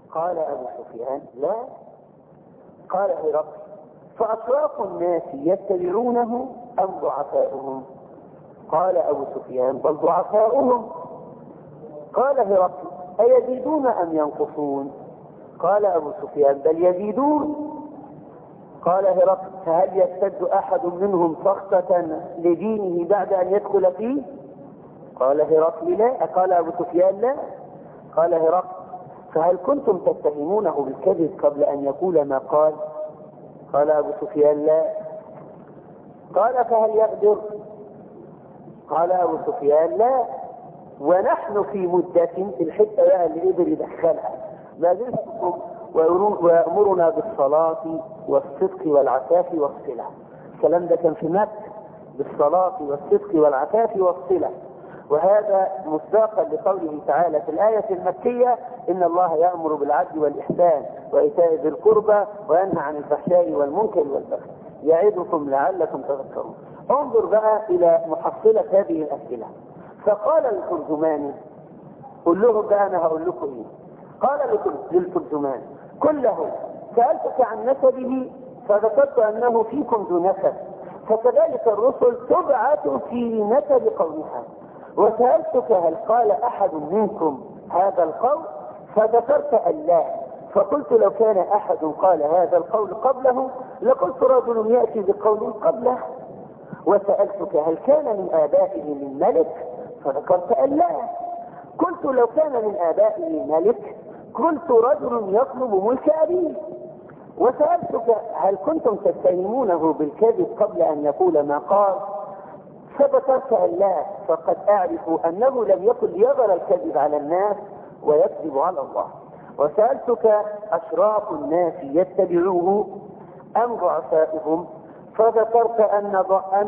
قال أبو سفيان لا. قال هرقل فأشراف الناس يتبعونه أم ضعفاؤهم؟ قال أبو سفيان بل ضعفاؤهم. قال هرقل أيزيدون أم ينقصون؟ قال أبو سفيان بل يزيدون. قال هرقل فهل يرتد أحد منهم سخطة لدينه بعد أن يدخل فيه؟ قال هرقل لا. قال أبو سفيان لا. قال هرقل فهل كنتم تتهمونه بالكذب قبل أن يقول ما قال؟ قال أبو سفيان لا. قال فهل يغدر؟ قال أبو سفيان لا. ونحن في مدة الحتة بقى اللي قدر يدخلها ما زلتكم ويأمرنا بالصلاة والصدق والعفاف والصلة. الكلام ده كان في مكة بالصلاة والصدق والعفاف والصلة، وهذا مصداقا لقوله تعالى في الآية المكية إن الله يأمر بالعدل والإحسان وإيتاء ذي القربى وينهى عن الفحشاء والمنكر والبغي يعظكم لعلكم تذكرون. انظر بقى إلى محصلة هذه الأسئلة. فقال الترجمان قل لهم بقى أنا هقول لكم إيه. قال للترجمان كله سألتك عن نسبه فذكرت أنه فيكم ذو نسب، فكذلك الرسل تبعث في نسب قومها، وسألتك هل قال أحد منكم هذا القول فذكرت أن لا، فقلت لو كان أحد قال هذا القول قبله لقلت رجل يأتي بقول قبله. وسألتك هل كان من آبائه من ملك فذكرت أن لا، قلت لو كان من آبائه ملك قلت رجل يطلب ملك أبيه. وسألتك هل كنتم تتهمونه بالكذب قبل أن يقول ما قال فذكرت أن لا، فقد أعرف أنه لم يكن ليظهر الكذب على الناس ويكذب على الله. وسألتك أشراف الناس يتبعوه أم ضعفاؤهم فذكرت أن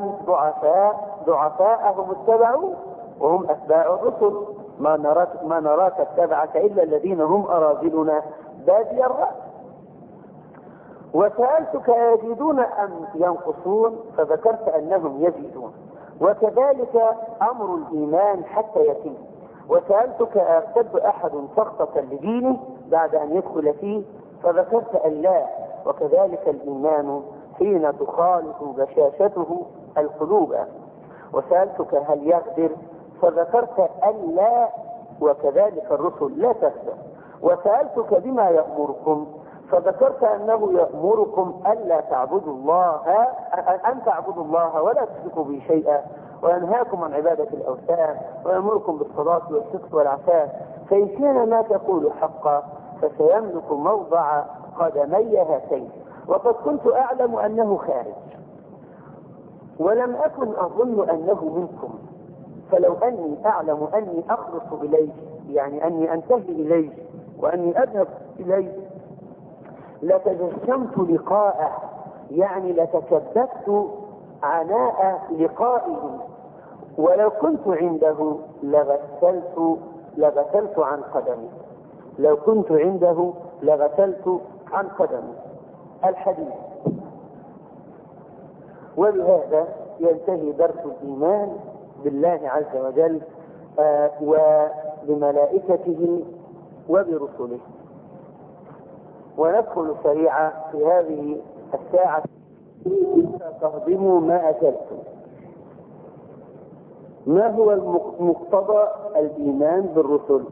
ضعفاءهم اتبعوا وهم أتباع الرسل، ما نراك اتبعك إلا الذين هم أراذلنا بادي الرأي. وسألتك يزيدون أم ينقصون فذكرت أنهم يزيدون، وكذلك أمر الإيمان حتى يتم. وسألتك أرتد أحد سخطة لدينه بعد أن يدخل فيه فذكرت أن لا، وكذلك الإيمان حين تخالط بشاشته القلوب. وسألتك هل يغدر فذكرت أن لا، وكذلك الرسل لا تغدر. وسألتك بما يأمركم فذكرت أنه يأمركم ألا تعبدوا الله أن تعبدوا الله ولا تشركوا به شيئا، وينهاكم عن عبادة الأوثان، ويأمركم بالصلاة والصدق والعفاف، فإن كان ما تقول حقا فسيملك موضع قدمي هاتين. وقد كنت أعلم أنه خارج ولم أكن أظن أنه منكم، فلو أني أعلم أني أخلص إليه يعني أني أنتهي إليه وأني أذهب إليه لتجشمت لقاءه، يعني لتكبدت عناء لقائه، ولو كنت عنده لغسلت عن قدمي، لو كنت عنده لغسلت عن قدمي. الحديث. وبهذا ينتهي درس الإيمان بالله عز وجل وبملائكته وبرسله. وندخل سريعا في هذه الساعة تهضموا ما أكلتم. ما هو مقتضى الإيمان بالرسل؟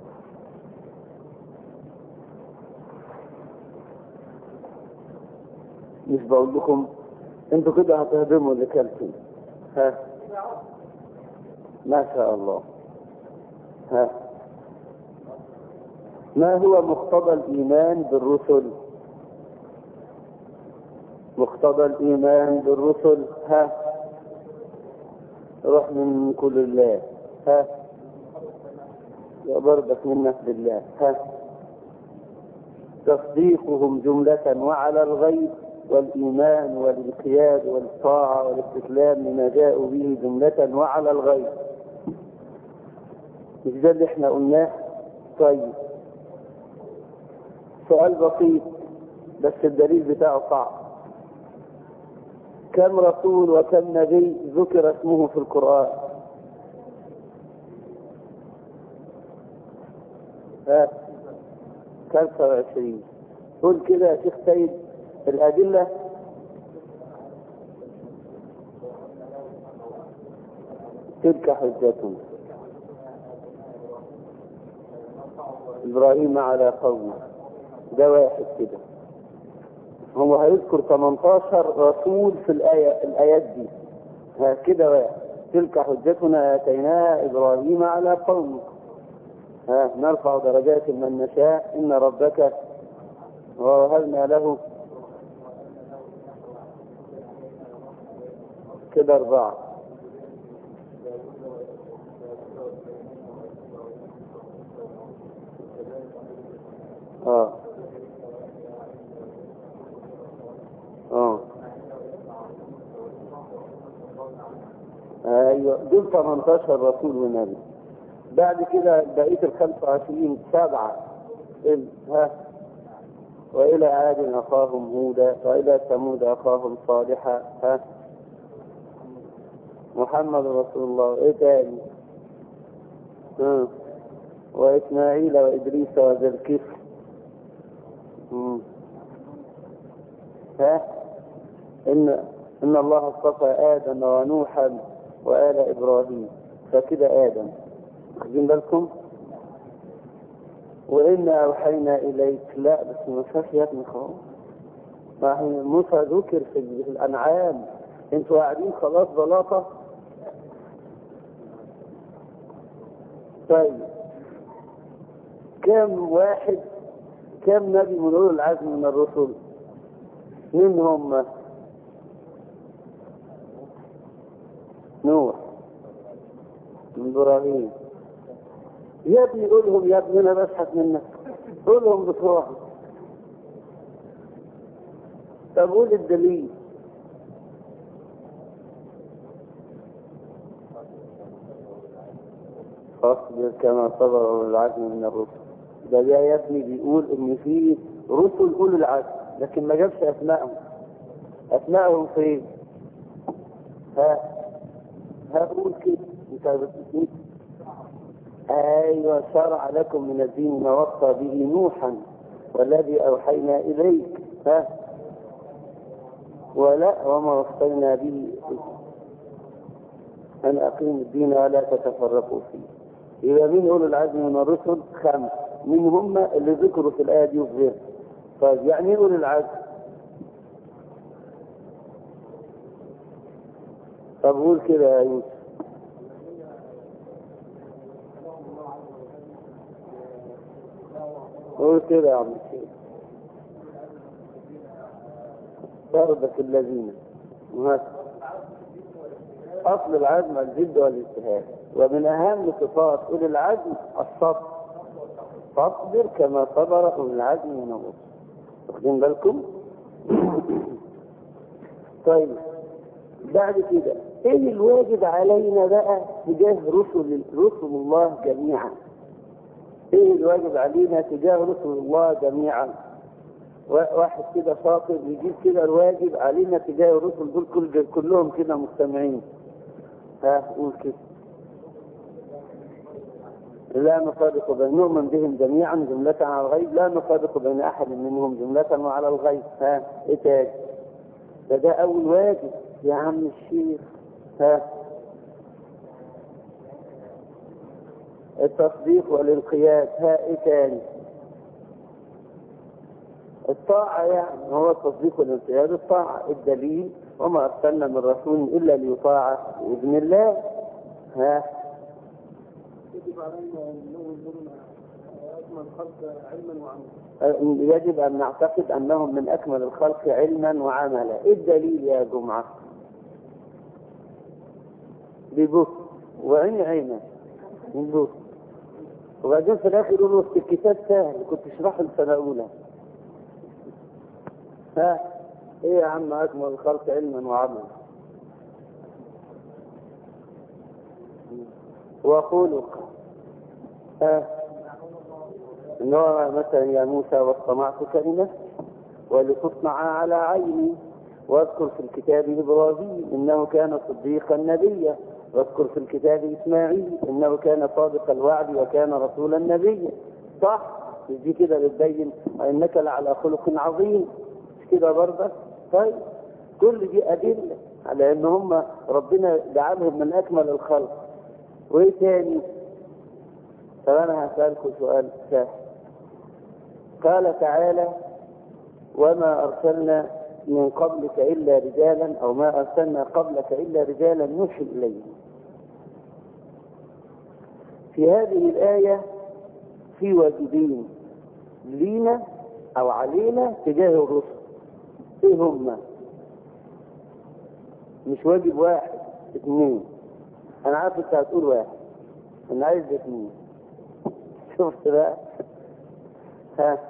مش بقول لكم انتوا كده هتهضموا اللي كلتم. ها ما شاء الله. ها ما هو مقتضى الإيمان بالرسل؟ مقتضى الإيمان بالرسل. ها روح من كل الله. ها وبرضك منك بالله. ها تصديقهم جملة وعلى الغيب، والإيمان والانقياد والطاعة والاستسلام لما جاءوا به جملة وعلى الغيب. مش ده اللي احنا قلناه؟ طيب سؤال بسيط بس الدليل بتاعه صعب. كم رسول وكم نبي ذكر اسمه في القرآن؟ 25. قول كده يا شيخ سيد الأدلة. تلك حجتهم إبراهيم على قومه، ده واحد كده. هو هيذكر 18 رسول في الآيات دي. كده واحد. تلك حجتنا آتيناها إبراهيم على قومه. نرفع درجات من نشاء إن ربك ووهبنا له. كده 4. ايوه دول 18 رسول ونبي. بعد كده بقيه ال 25 7. وإلى عاد أخاهم هودا وإلى ثمود أخاهم صالحا. محمد رسول الله. إيه تاني؟ وإسماعيل وإدريس وذا الكفل. إن الله اصطفى آدم ونوحا وآل إبراهيم. فكده آدم. واخدين بالكم؟ وإنا أوحينا إليك. لا بس ما فيهاش يا ابني خلاص. موسى ذكر في الأنعام. انتوا قاعدين خلاص بلاطة. طيب كم نبي من أولي العزم من الرسل؟ مين هم؟ نوح، إبراهيم. يا ابني قولهم يا ابني، أنا بسحب منك. قولهم بسرعة. طب قول الدليل. فاصبر كما صبر أولو العزم من الرسل. ده يا ابني بيقول إن في رسل أولي العزم، لكن ما جابش أسمائهم. أسمائهم فين؟ هقول كده. انت بتقول ايوه شرع لكم من الدين ما وصى به نوحا والذي اوحينا اليك. وما وصينا به ان اقيموا الدين ولا تتفرقوا فيه. يبقى مين اولو العزم من الرسل؟ 5. مين هم اللي ذكروا في الايه دي وغيرها؟ طيب يعني ايه اولو العزم؟ طب قول كده يا يوسف. قول كده يا عم الشيخ. ضربة الذين. أصل العزم الجد والاجتهاد، ومن أهم صفات أولي العزم الصبر. فاصبر كما صبر أولي العزم من الرسل. واخدين بالكم؟ طيب بعد كده ايه الواجب علينا بقى تجاه رسل الله جميعا؟ ايه الواجب علينا تجاه رسل الله جميعا؟ واحد كده شاطر يجيب كده الواجب علينا تجاه الرسل دول كلهم كده مجتمعين. قول كده. لا نفرق بين نؤمن بهم جميعا جملة على الغيب، لا نفرق بين احد منهم جملة وعلى الغيب. ايه تاني؟ ده اول واجب يا عم الشيخ. التصديق والانقياد. ايه تاني؟ الطاعة. يعني هو التصديق والانقياد الطاعة. الدليل وما أرسلنا من رسول إلا ليطاع بإذن الله. يجب علينا أكمل الخلق علما وعملا. يجب أن نعتقد أنهم من أكمل الخلق علما وعملا. إيه الدليل يا جمعة؟ ببص وعينه ببص. وبعدين في الآخر يقولوا الكتاب سهل كنت اشرحه السنة الأولى. ايه يا عم أكمل الخلق علما وعملا وخلق. إن هو مثلا يا موسى واصطنعتك لنفسي ولتصنع على عيني. واذكر في الكتاب إبراهيم إنه كان صديقا نبيا. واذكر في الكتاب إسماعيل إنه كان صادق الوعد وكان رسولا نبيا. صح؟ دي كده بتبين انك لعلى خلق عظيم، مش كده برضه؟ طيب كل دي ادله على ان هم ربنا جعلهم من اكمل الخلق. وايه تاني؟ طب انا هسألكم سؤال سهل. قال تعالى: وما ارسلنا من قبلك الا رجالا، او ما ارسلنا قبلك الا رجالا نوحي اليهم. في هذه الايه في واجبين لينا او علينا تجاه الرسل. ايه هما؟ مش واجب واحد، اثنين. انا عارف انت هتقول واحد، انا عايز اثنين. شفت بقى؟ ها،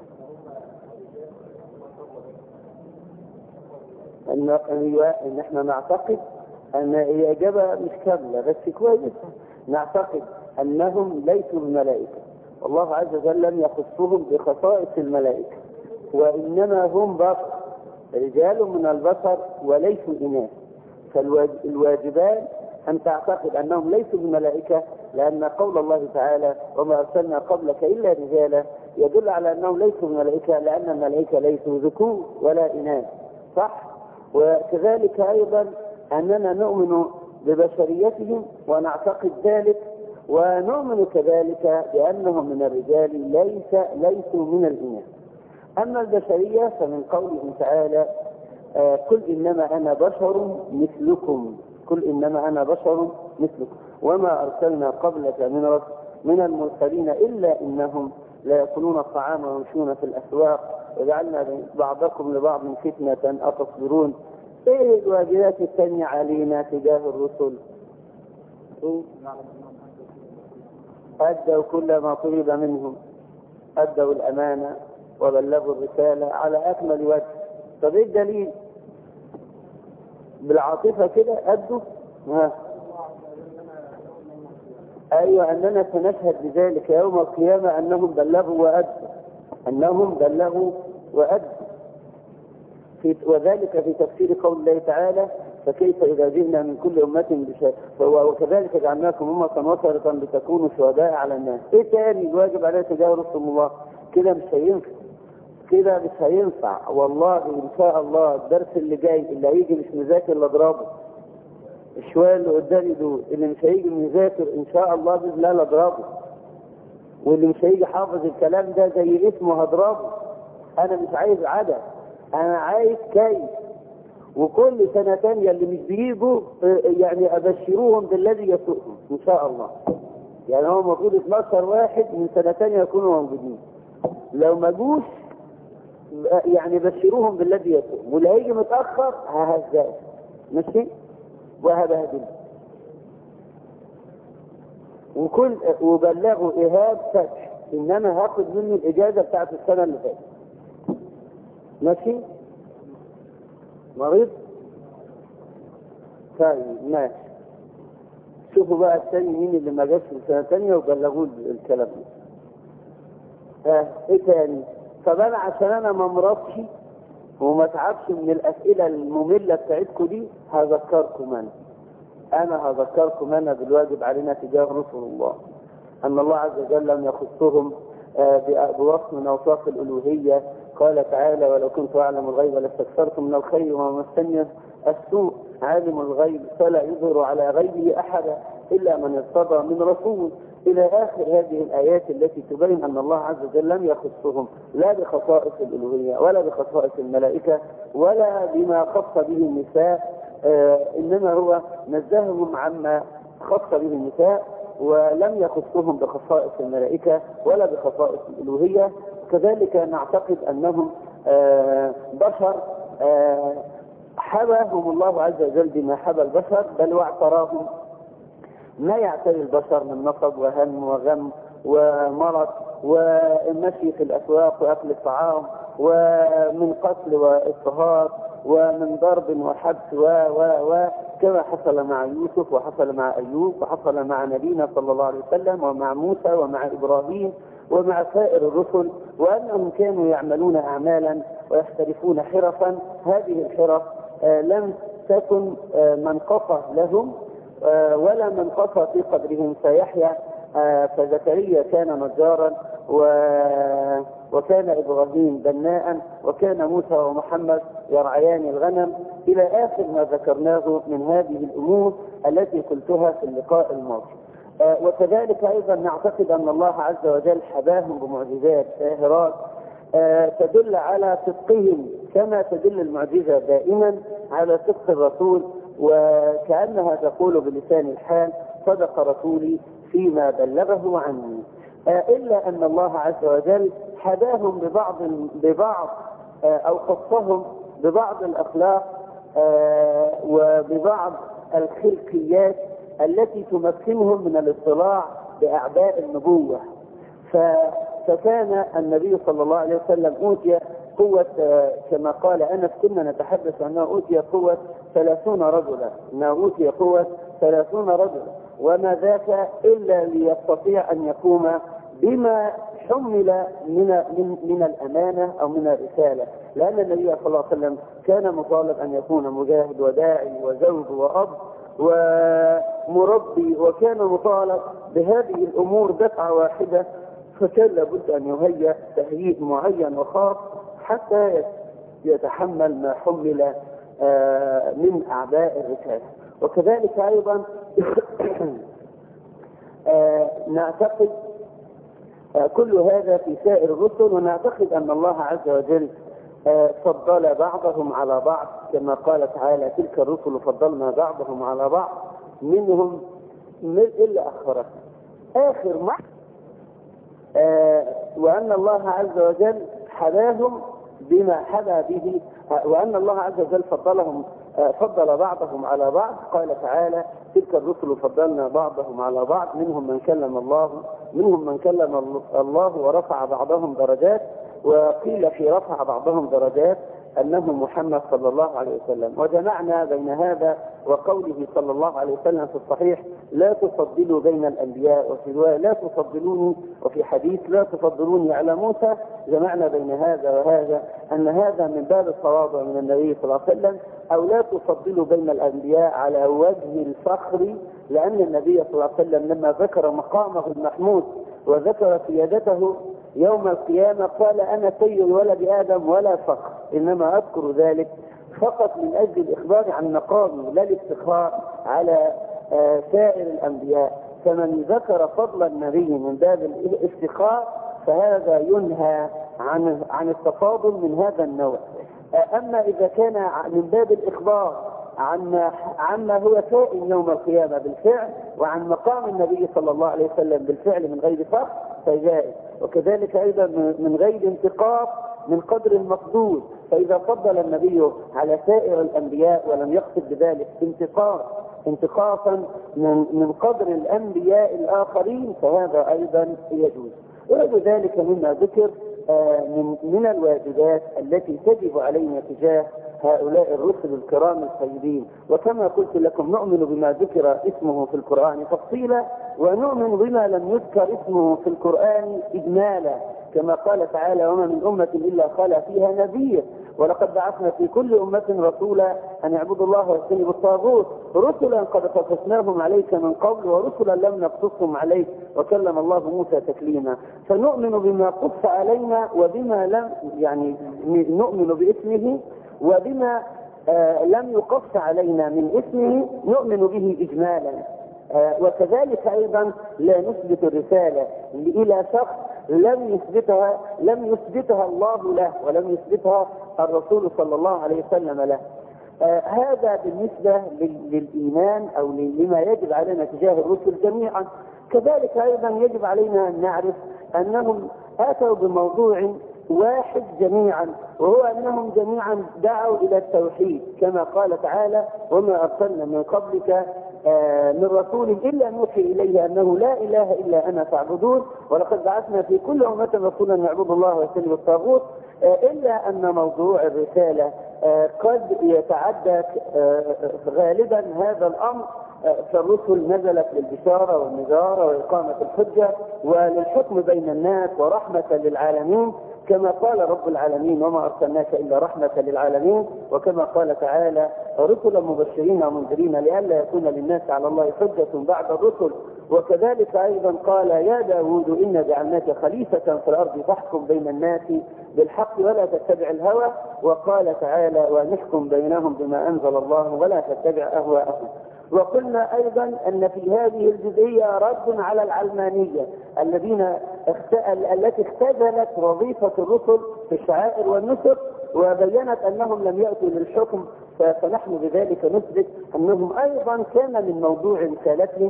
ان احنا نعتقد ان هي اجابه مش كامله بس كويسه. نعتقد انهم ليسوا الملائكه، والله عز وجل لم يخصهم بخصائص الملائكه، وانما هم بشر، رجال من البشر وليسوا اناث. فالواجبان ان تعتقد انهم ليسوا الملائكه، لان قول الله تعالى: وما ارسلنا قبلك الا رجالا، يدل على انهم ليسوا الملائكه، لان الملائكه ليسوا ذكور ولا اناث. صح؟ وكذلك ايضا اننا نؤمن ببشريتهم ونعتقد ذلك، ونؤمن كذلك بانهم من الرجال ليسوا من الاناث. اما البشريه فمن قوله تعالى: قل انما انا بشر مثلكم، قل انما انا بشر مثلكم وما ارسلنا قبلك من المرسلين الا انهم لا ياكلون الطعام ويمشون في الاسواق وجعلنا بعضكم لبعض فتنه اتصبرون. ايه الواجبات الثانيه علينا تجاه الرسل؟ ادوا كل ما طلب منهم، ادوا الامانه وبلغوا الرساله على اكمل وجه. طب ايه الدليل؟ بالعاطفه كده ادوا. ايوه، اننا سنشهد بذلك يوم القيامه انهم بلغوا وادوا، انهم بلغوا وادوا. وذلك في تفسير قول الله تعالى: فكيف اذا جئنا من كل امه بشهيد وكذلك جعلناكم امه وسطا لتكونوا شهداء على الناس. ايه تاني الواجب علينا تجاه رسل الله؟ كده مش هينفع، كده مش هينفع والله. ان شاء الله الدرس اللي جاي اللي هيجي مش مذاكر اللي اضربه، الشويه اللي قدامي دول اللي مش هيجي مذاكر ان شاء الله باذن الله لا اضربه، واللي مش هيجي حافظ الكلام ده زي اسمه هضربه. انا مش عايز عدد، انا عايز كيف. وكل سنه ثانيه اللي مش بيجوا يعني ابشروهم بالذي يسوءهم ان شاء الله. يعني هو المفروض 12 واحد من سنه ثانيه يكونوا موجودين، لو ما جوش يعني بشروهم بالذي يسوءهم، واللي هيجي متاخر ههزاه ماشي وهبهدل. وبلغوا ايهاب فتح ان انا هاخد منه الاجازه بتاعت السنه اللي فاتت. ماشي؟ مريض؟ طيب ماشي. شوفوا بقى الثاني مين اللي ما جاش في السنه الثانيه وبلغوه الكلام ده. ايه تاني؟ طب انا عشان انا ما مرضش وما اتعبش من الاسئله الممله بتاعتكم دي هذكركم انا بالواجب علينا تجاه رسل الله، ان الله عز وجل لم يخصهم بوصف من اوصاف الالوهيه. قال تعالى: ولو كنت اعلم الغيب لاستكثرت من الخير وما مسني السوء، عالم الغيب فلا يظهر على غيبه احدا الا من ارتضى من رسول، الى اخر هذه الايات التي تبين ان الله عز وجل لم يخصهم لا بخصائص الالوهيه ولا بخصائص الملائكه ولا بما خص به النساء، انما هو نزههم عما خص به النساء، ولم يخصهم بخصائص الملائكه ولا بخصائص الالوهيه. كذلك نعتقد انهم بشر حباهم الله عز وجل بما حبى البشر، بل واعتراهم ما يعتري البشر من نصب وهم وغم ومرض والمشي في الاسواق واكل الطعام ومن قتل واضطهاد ومن ضرب وحبس كما حصل مع يوسف وحصل مع ايوب وحصل مع نبينا صلى الله عليه وسلم ومع موسى ومع ابراهيم ومع سائر الرسل، وانهم كانوا يعملون اعمالا ويحترفون حرفا. هذه الحرف لم تكن منقصه لهم ولا منقصه في قدرهم. فيحيى فزكريا كان نجارا وكان إبراهيم بناء، وكان موسى ومحمد يرعيان الغنم، إلى آخر ما ذكرناه من هذه الأمور التي قلتها في اللقاء الماضي. وكذلك أيضا نعتقد أن الله عز وجل حباهم بمعجزات ساهرات تدل على صدقهم، كما تدل المعجزة دائما على صدق الرسول، وكأنها تقول بلسان الحال: صدق رسولي فيما بلغه عني. إلا أن الله عز وجل حباهم ببعض أو خصهم ببعض الأخلاق وببعض الخلقيات التي تمكنهم من الاطلاع بأعباء النبوة. فكان النبي صلى الله عليه وسلم أوتي قوة، كما قال أنس: كنا نتحدث أنه أوتي قوة 30 رجلا، أنه أوتي قوة 30 رجلا، وما ذاك إلا ليستطيع أن يقوم بما حمل من الأمانة أو من الرسالة، لأن النبي صلى الله عليه وسلم كان مطالب أن يكون مجاهد وداعي وزوج وأب ومربي، وكان مطالب بهذه الأمور دفعة واحدة، فكان لابد أن يهيأ تهيئ معين وخاص حتى يتحمل ما حمل من أعباء الرسالة. وكذلك أيضا نعتقد كل هذا في سائر الرسل، ونعتقد أن الله عز وجل فضل بعضهم على بعض، كما قال تعالى: تلك الرسل فضلنا بعضهم على بعض منهم إلا أخرهم آخر ما وأن الله عز وجل حباهم بما حبا به، وأن الله عز وجل فضل بعضهم على بعض. قال تعالى: تلك الرسل فضلنا بعضهم على بعض منهم من كلم الله ورفع بعضهم درجات. وقيل في رفع بعضهم درجات أنه محمد صلى الله عليه وسلم. وجمعنا بين هذا وقوله صلى الله عليه وسلم في الصحيح: لا تفضلوا بين الأنبياء، وفي رواية: لا تفضلوني، وفي حديث: لا تفضلوني على موسى. جمعنا بين هذا وهذا أن هذا من باب التواضع من النبي صلى الله عليه وسلم، أو لا تفضلوا بين الأنبياء على وجه الفخر، لأن النبي صلى الله عليه وسلم لما ذكر مقامه المحمود وذكر سيادته يوم القيامة قال: أنا سيد ولد آدم ولا فخر، إنما أذكر ذلك فقط من أجل الإخبار عن مقامي لا الافتخار على سائر الأنبياء. فمن ذكر فضل النبي من باب الافتخار فهذا ينهى عن التفاضل من هذا النوع. أما إذا كان من باب الإخبار عما هو كائن يوم القيامة بالفعل، وعن مقام النبي صلى الله عليه وسلم بالفعل من غير فخر فجائز. وكذلك أيضا من غير انتقاص من قدر المقدور، فإذا فضل النبي على سائر الأنبياء ولم يقصد بذلك انتقاصا من قدر الأنبياء الآخرين فهذا أيضا يجوز. وغير ذلك مما ذكر من الواجبات التي تجب علينا تجاه هؤلاء الرسل الكرام الطيبين. وكما قلت لكم نؤمن بما ذكر اسمه في القرآن تفصيلا، ونؤمن بما لم يذكر اسمه في القرآن إجمالا، كما قال تعالى: وما من أمة إلا خلا فيها نذير، ولقد بعثنا في كل أمة رسولا أن يعبدوا الله واجتنبوا الطاغوت، رسلا قد قصصناهم عليك من قبل ورسلا لم نقصصهم عليك وكلم الله موسى تكليما. فنؤمن بما قص علينا وبما لم نؤمن باسمه، وبما لم يقص علينا من اسمه نؤمن به إجمالا. وكذلك أيضا لا نثبت الرسالة إلى شخص لم يثبتها الله له ولم يثبتها الرسول صلى الله عليه وسلم له. هذا بالنسبة للإيمان أو لما يجب علينا تجاه الرسل جميعا. كذلك أيضا يجب علينا أن نعرف أنهم أتوا بموضوع واحد جميعا، وهو أنهم جميعا دعوا إلى التوحيد، كما قال تعالى: وما أرسلنا من قبلك من رسول إلا نوحي إليه أنه لا إله إلا أنا فاعبدون، ولقد بعثنا في كل أمة رسولا يعبدوا الله ويجتنبوا الطاغوت. إلا أن موضوع الرسالة قد يتعدى غالبا هذا الأمر، فالرسل نزلت للبشارة والنذارة وإقامة الحجة وللحكم بين الناس ورحمة للعالمين، كما قال رب العالمين: وما أرسلناك إلا رحمة للعالمين. وكما قال تعالى: رسلا مبشرين ومنذرين لئلا يكون للناس على الله حجة بعد الرسل وكذلك أيضا قال يا داود إنا جعلناك خليفة في الأرض فاحكم بين الناس بالحق ولا تتبع الهوى. وقال تعالى ونحكم بينهم بما أنزل الله ولا تتبع أهواءهم. وقلنا أيضا أن في هذه الجزئية رد على العلمانية التي اختزلت وظيفة الرسل في الشعائر والنسك وبينت أنهم لم يأتوا للحكم، فنحن بذلك نثبت أنهم أيضا كان من موضوع رسالتهم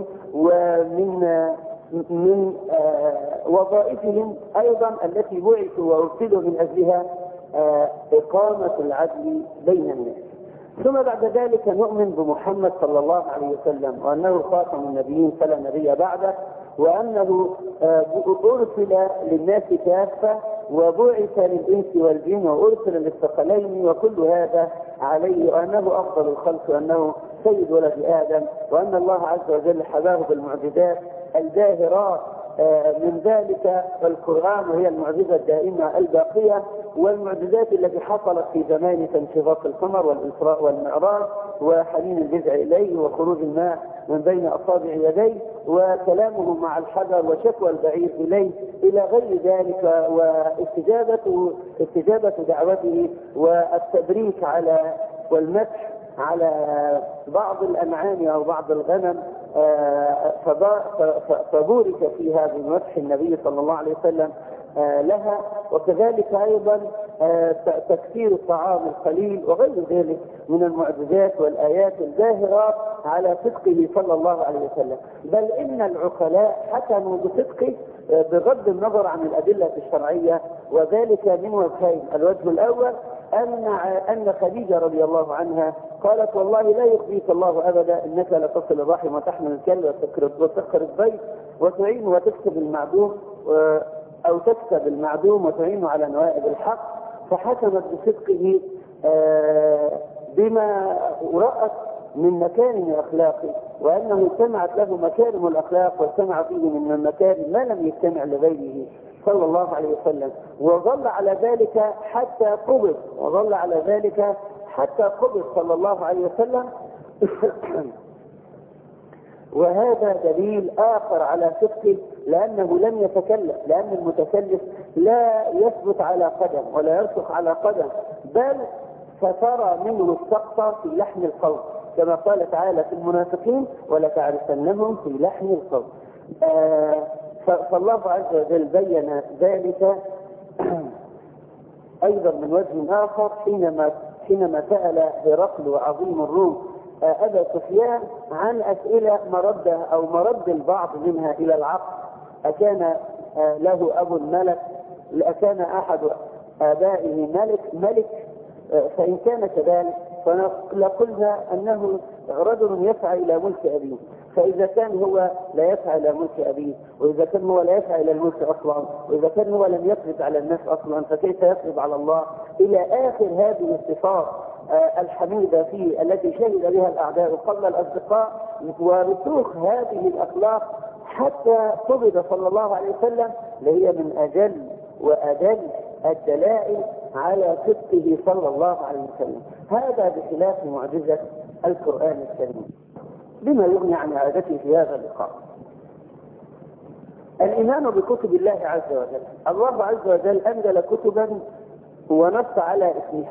ومن وظائفهم أيضا التي بعثوا وأرسلوا من أجلها إقامة العدل بين الناس. ثم بعد ذلك نؤمن بمحمد صلى الله عليه وسلم وأنه خاتم النبيين فلا نبي بعده، وأنه أرسل للناس كافة وبعث للإنس والجن وأرسل للثقلين، وكل هذا عليه، وأنه أفضل الخلق وأنه سيد ولد آدم، وأن الله عز وجل حباه بالمعجزات الباهرات، من ذلك القرآن وهي المعجزة الدائمة الباقية، والمعجزات التي حصلت في زمان كانشقاق القمر والإسراء والمعراج وحنين الجذع إليه وخروج الماء من بين أصابع يديه وكلامه مع الحجر وشكوى البعير إليه إلى غير ذلك، واستجابة دعوته والتبريك على والمدح على بعض الأنعام أو بعض الغنم، فبورك فيها بمدح النبي صلى الله عليه وسلم لها. وكذلك أيضا تكثير الطعام القليل وغير ذلك من المعجزات والآيات الباهرات على صدقه صلى الله عليه وسلم. بل إن العقلاء حكموا بصدقه بغض النظر عن الأدلة الشرعية، وذلك من وجهين. الوجه الأول أن خديجة رضي الله عنها قالت والله لا يخزيك الله أبدا إنك لتصل الرحم وتحمل الكلب وتسخر الضيف وتعين وتكسب المعدوم أو تكسب المعدوم وتعين على نوائب الحق. فحكمت بصدقه بما رأت من مكارم أخلاقه، وأنه اجتمعت له مكارم الأخلاق واجتمع فيه من المكارم ما لم يجتمع لغيره صلى الله عليه وسلم، وظل على ذلك حتى قبض صلى الله عليه وسلم. وهذا دليل آخر على صدقه، لأنه لم يتكلف، لأن المتكلف لا يثبت على قدم ولا يرسخ على قدم، بل فترى منه السقط في لحن القول، كما قال تعالى في المنافقين ولتعرفنهم في لحن القول. فالله عز وجل بين ذلك أيضا من وجه آخر حينما سأل هرقل عظيم الروم أبا سفيان عن أسئلة مرد البعض منها إلى العقل: أكان له أب ملك؟ أكان أحد آبائه ملك؟ فإن كان كذلك فلقلنا أنه رجل يسعى إلى ملك أبيه، فإذا كان هو لا يسعى إلى ملك أبيه، وإذا كان هو لا يسعى إلى الملك أصلا، وإذا كان هو لم يفرض على الناس أصلا، فكيف يفرض على الله؟ إلى آخر هذه الصفات الحميدة فيه التي شهد بها الأعداء قبل الأصدقاء، ورسوخ هذه الأخلاق حتى قبض صلى الله عليه وسلم، لهي من أجل وأدل الدلائل على صدقه صلى الله عليه وسلم. هذا بخلاف معجزة القرآن الكريم، بما يغني عن عادته في هذا اللقاء. الإيمان بكتب الله عز وجل. الله عز وجل أنزل كتبا ونص على اسمها،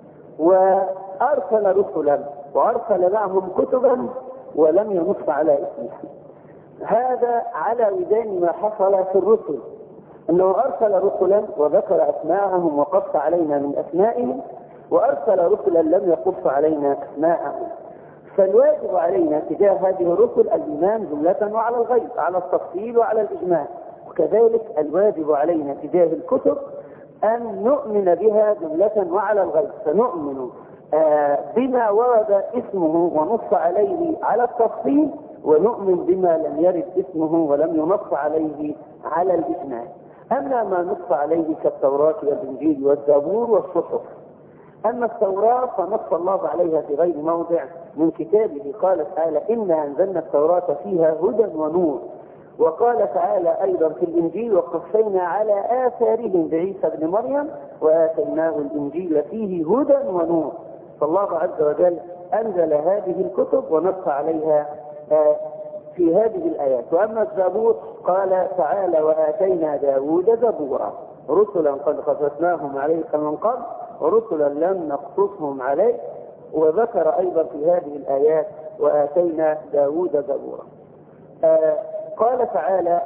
وأرسل رسلا وأرسل معهم كتبا ولم ينص على اسمها. هذا على وزان ما حصل في الرسل، أنه أرسل رسلا وذكر أسماءهم وقص علينا من أسمائهم، وأرسل رسلا لم يقص علينا أسماءهم. فالواجب علينا تجاه هذه الرسل الإيمان جملة وعلى الغيب، على التفصيل وعلى الإجمال. وكذلك الواجب علينا تجاه الكتب أن نؤمن بها جملة وعلى الغيب، فنؤمن بما ورد اسمه ونص عليه على التفصيل، ونؤمن بما لم يرد اسمه ولم ينص عليه على الإجمال. أما ما نص عليه كالتوراة والإنجيل والزبور والصحف. أما التوراة فنص الله عليها في غير موضع من كتابه، قال تعالى إنا أنزلنا التوراة فيها هدى ونور. وقال تعالى أيضا في الإنجيل وقفينا على آثارهم بعيسى ابن مريم وآتيناه الإنجيل فيه هدى ونور. فالله عز وجل أنزل هذه الكتب ونص عليها في هذه الآيات. وأما الزبور قال تعالى وآتينا داود زبورا رسلا قد قصصناهم عليك من قبل ورسلا لم نقصصهم عليك. وذكر أيضا في هذه الآيات وآتينا داود زبورا. قال تعالى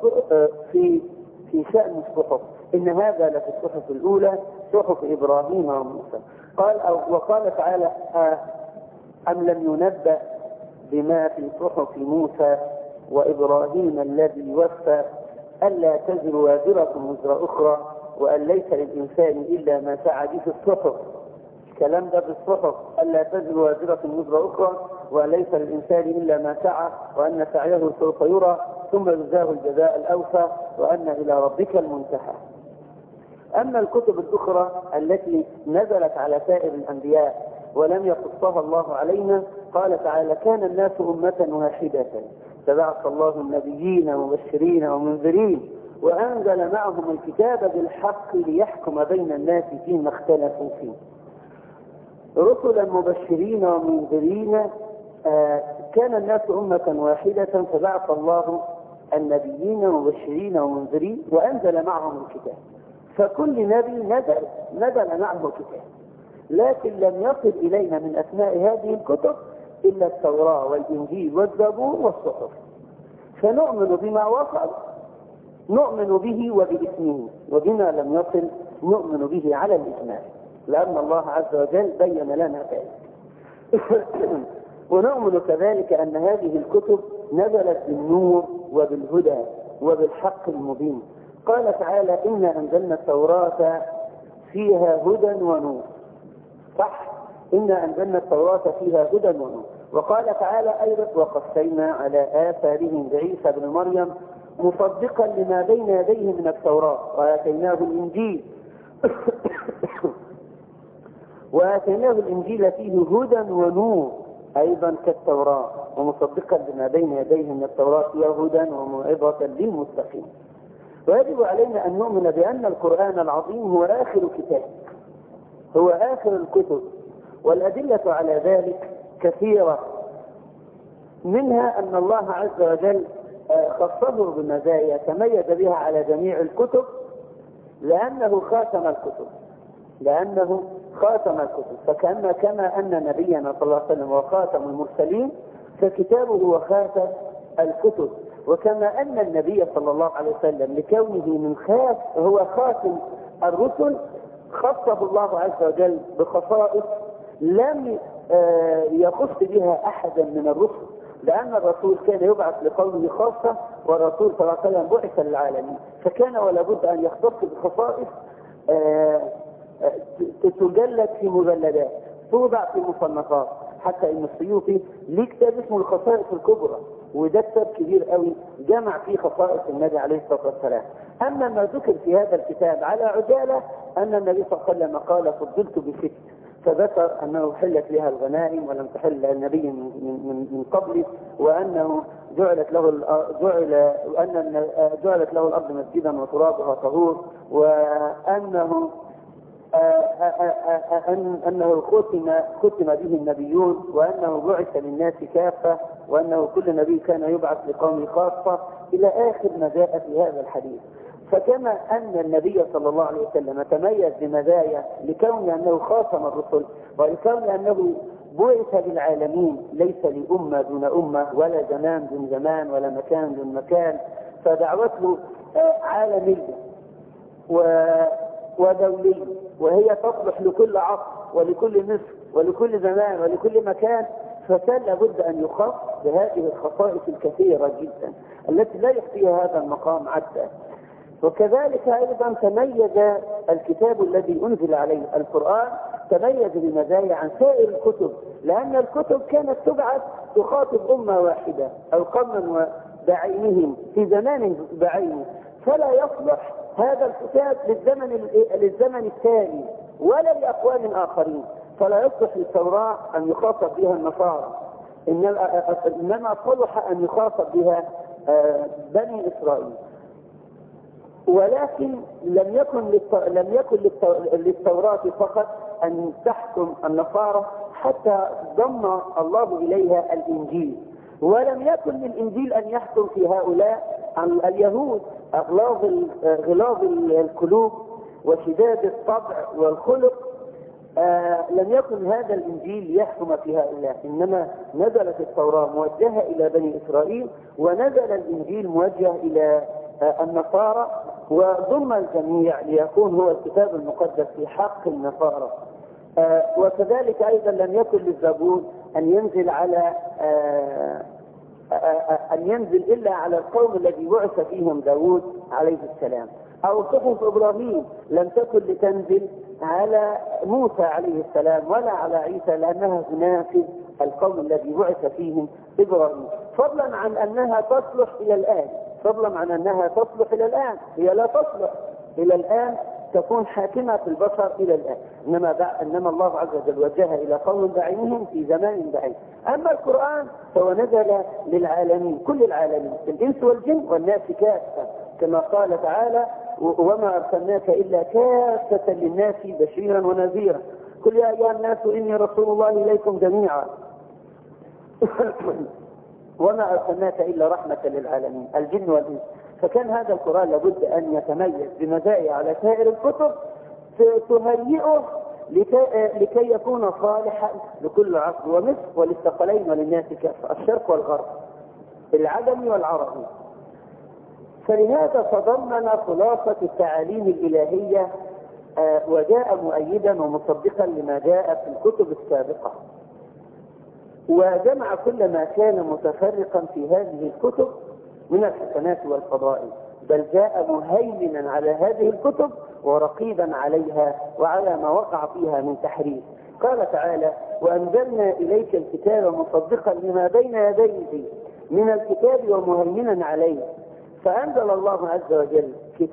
في شأن الصحف إن هذا لفي الصحف الأولى صحف إبراهيم وموسى. وقال تعالى أم لم ينبأ بما في صحف موسى وإبراهيم الذي وفى ألا تزر وازرة وزر أخرى وأن ليس للإنسان إلا ما سعى في الصحف. الكلام ده بالصحف ألا تزر وازرة وزر أخرى وأن ليس للإنسان إلا ما سعى وأن سعيه سوف يرى ثم يجزاه الجزاء الأوفى وأن إلى ربك المنتهى. أما الكتب الأخرى التي نزلت على سائر الأنبياء ولم يقصها الله علينا قال تعالى كان الناس أمة واحدة فبعث الله النبيين مبشرين ومنذرين وأنزل معهم الكتاب بالحق ليحكم بين الناس فيما اختلفوا فيه. رسلا مبشرين ومنذرين. كان الناس أمة واحدة فبعث الله النبيين مبشرين ومنذرين وأنزل معهم الكتاب. فكل نبي نزل معه كتاب لكن لم يصل إلينا من أسماء هذه الكتب إلا التوراة والإنجيل والزبور والصحف. فنؤمن بما وصل نؤمن به وباسمه وبما لم يصل نؤمن به على الإجمال لأن الله عز وجل بين لنا ذلك. ونؤمن كذلك أن هذه الكتب نزلت بالنور وبالهدى وبالحق المبين. قال تعالى إنا أنزلنا التوراة فيها هدى ونور. صح إنا أنزلنا التوراة فيها هدى ونور. وقال تعالى أيضا وقفينا على آثارهم بعيسى بن مريم مصدقا لما بين يديه من التوراة وآتيناه الإنجيل فيه هدى ونور أيضا كالتوراة ومصدقا لما بين يديه من التوراة وهدى وموعظة للمتقين. ويجب علينا أن نؤمن بأن القرآن العظيم هو آخر كتاب هو آخر الكتب. والأدلة على ذلك كثيرة منها أن الله عز وجل خصه بمزايا تميز بها على جميع الكتب لأنه خاتم الكتب كما أن نبينا صلى الله عليه وسلم وخاتم المرسلين فكتابه هو خاتم الكتب. وكما أن النبي صلى الله عليه وسلم لكونه هو خاتم الرسل خصه الله عز وجل بخصائص لم يخص بها أحدا من الرسل لأن الرسول كان يبعث لقومه خاصة والرسول صلى الله عليه وسلم بعث للعالمين فكان ولا بد أن يختص بخصائص تجلد في مجلدات توضع في مصنفات. حتى ان السيوطي ليه كتاب اسمه الخصائص الكبرى وده كتاب كبير قوي جمع فيه خصائص النبي عليه الصلاه والسلام. اما ما ذكر في هذا الكتاب على عجاله ان النبي صلى الله عليه وسلم قال فضلت بست فذكر انه حلت لها الغنائم ولم تحل لها النبي من قبله وانه جعلت له الارض مسجدا وترابها طهور وانه أنه ختم به النبيون وأنه بعث للناس كافة وأنه كل نبي كان يبعث لقومه خاصة إلى آخر ما جاء في هذا الحديث. فكما أن النبي صلى الله عليه وسلم تميز بمزايا لكون أنه خاتم الرسل ولكون أنه بعث للعالمين ليس لأمة دون أمة ولا زمان دون زمان ولا مكان دون مكان فدعوته عالمية ودولية وهي تصلح لكل عصر ولكل مصر ولكل زمان ولكل مكان فكان لابد أن يخص بهذه الخصائص الكثيرة جدا التي لا يحصيها هذا المقام عدا. وكذلك أيضا تميز الكتاب الذي أنزل عليه القرآن تميز بمزايا عن سائر الكتب لأن الكتب كانت تبعث تخاطب أمة واحدة أو قوما بعينهم في زمان بعينه فلا يصلح هذا الكتاب للزمن التالي ولا لأقوام آخرين. فلا يصلح للتوراة أن يخاطب بها النصارى إنما صلح أن يخاطب بها بني إسرائيل. ولكن لم يكن للتوراة فقط أن تحكم النصارى حتى ضم الله إليها الإنجيل ولم يكن للإنجيل أن يحكم في هؤلاء اليهود غلاظ القلوب وشداد الطبع والخلق. لم يكن هذا الإنجيل يحكم في هؤلاء، إنما نزلت التوراة موجهة إلى بني إسرائيل، ونزل الإنجيل موجه إلى النصارى، وضم الجميع ليكون هو الكتاب المقدس في حق النصارى. وكذلك أيضا لم يكن للزبور أن ينزل إلا على القوم الذي بعث فيهم داود عليه السلام، أو صحف إبراهيم لم تكن لتنزل على موسى عليه السلام ولا على عيسى، لأنها تنافذ القوم الذي بعث فيهم إبراهيم، فضلا عن أنها تصلح إلى الآن. هي لا تصلح إلى الآن تكون حاكمة في البشر إلى الآن، إنما الله عز وجل وجهها إلى قوم بعينهم في زمان بعيد. أما القرآن فهو نزل للعالمين، كل العالمين، الإنس والجن والناس كافة، كما قال تعالى: وما أرسلناك إلا كافة للناس بشيرا ونذيرا، قل يا أيها الناس إني رسول الله إليكم جميعا وما أرسلناك إلا رحمة للعالمين، الجن والإنس. فكان هذا القرآن لابد أن يتميز بمزايا على سائر الكتب تهيئه لكي يكون صالحا لكل عصر ومصر وللثقلين وللناس كافة، الشرق والغرب، العجمي والعربي. فلهذا تضمن خلاصة التعاليم الإلهية وجاء مؤيدا ومصدقا لما جاء في الكتب السابقة، وجمع كل ما كان متفرقا في هذه الكتب من الحسنات والفضائل، بل جاء مهيمنا على هذه الكتب ورقيبا عليها وعلى ما وقع فيها من تحريف. قال تعالى: وأنزلنا إليك الكتاب مصدقا لما بين يديه من الكتاب ومهيمنا عليه. فأنزل الله عز وجل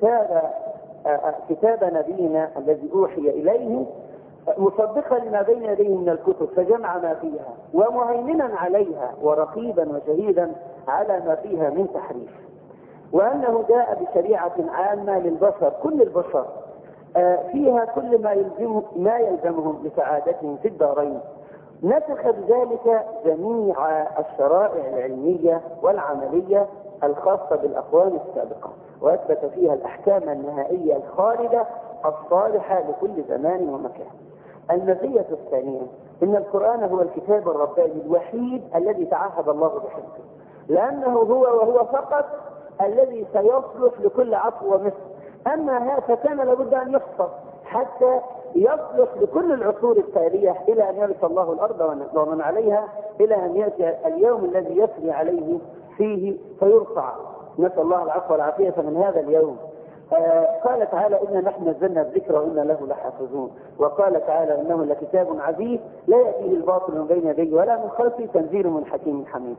كتاب نبينا الذي أوحي إليه مصدقا لما بين يديه من الكتب، فجمع ما فيها ومهيمنا عليها ورقيبا وشهيدا على ما فيها من تحريف. وأنه جاء بشريعة عامة للبشر، كل البشر، فيها كل ما يلزمهم لسعادتهم في الدارين. نسخ بذلك جميع الشرائع العلمية والعملية الخاصة بالأقوام السابقة، وأثبت فيها الأحكام النهائية الخالدة الصالحة لكل زمان ومكان. المزية الثانية: إن القرآن هو الكتاب الرباني الوحيد الذي تعهد الله بحفظه، لأنه هو فقط الذي سيصلح لكل عصر ومصر. أما هذا كان لابد أن يحفظ حتى يصلح لكل العصور التالية إلى أن يرث الله الأرض ومن عليها، إلى أن يأتي اليوم الذي يسري عليه فيه فيرفع، نسأل الله العفو والعافية من هذا اليوم. قال تعالى: إنا نحن نزلنا الذكر وإنا له لحافظون. وقال تعالى: إنه لكتاب عزيز لا يأتيه الباطل من بين يديه ولا من خلفه تنزيل من حكيم حميد.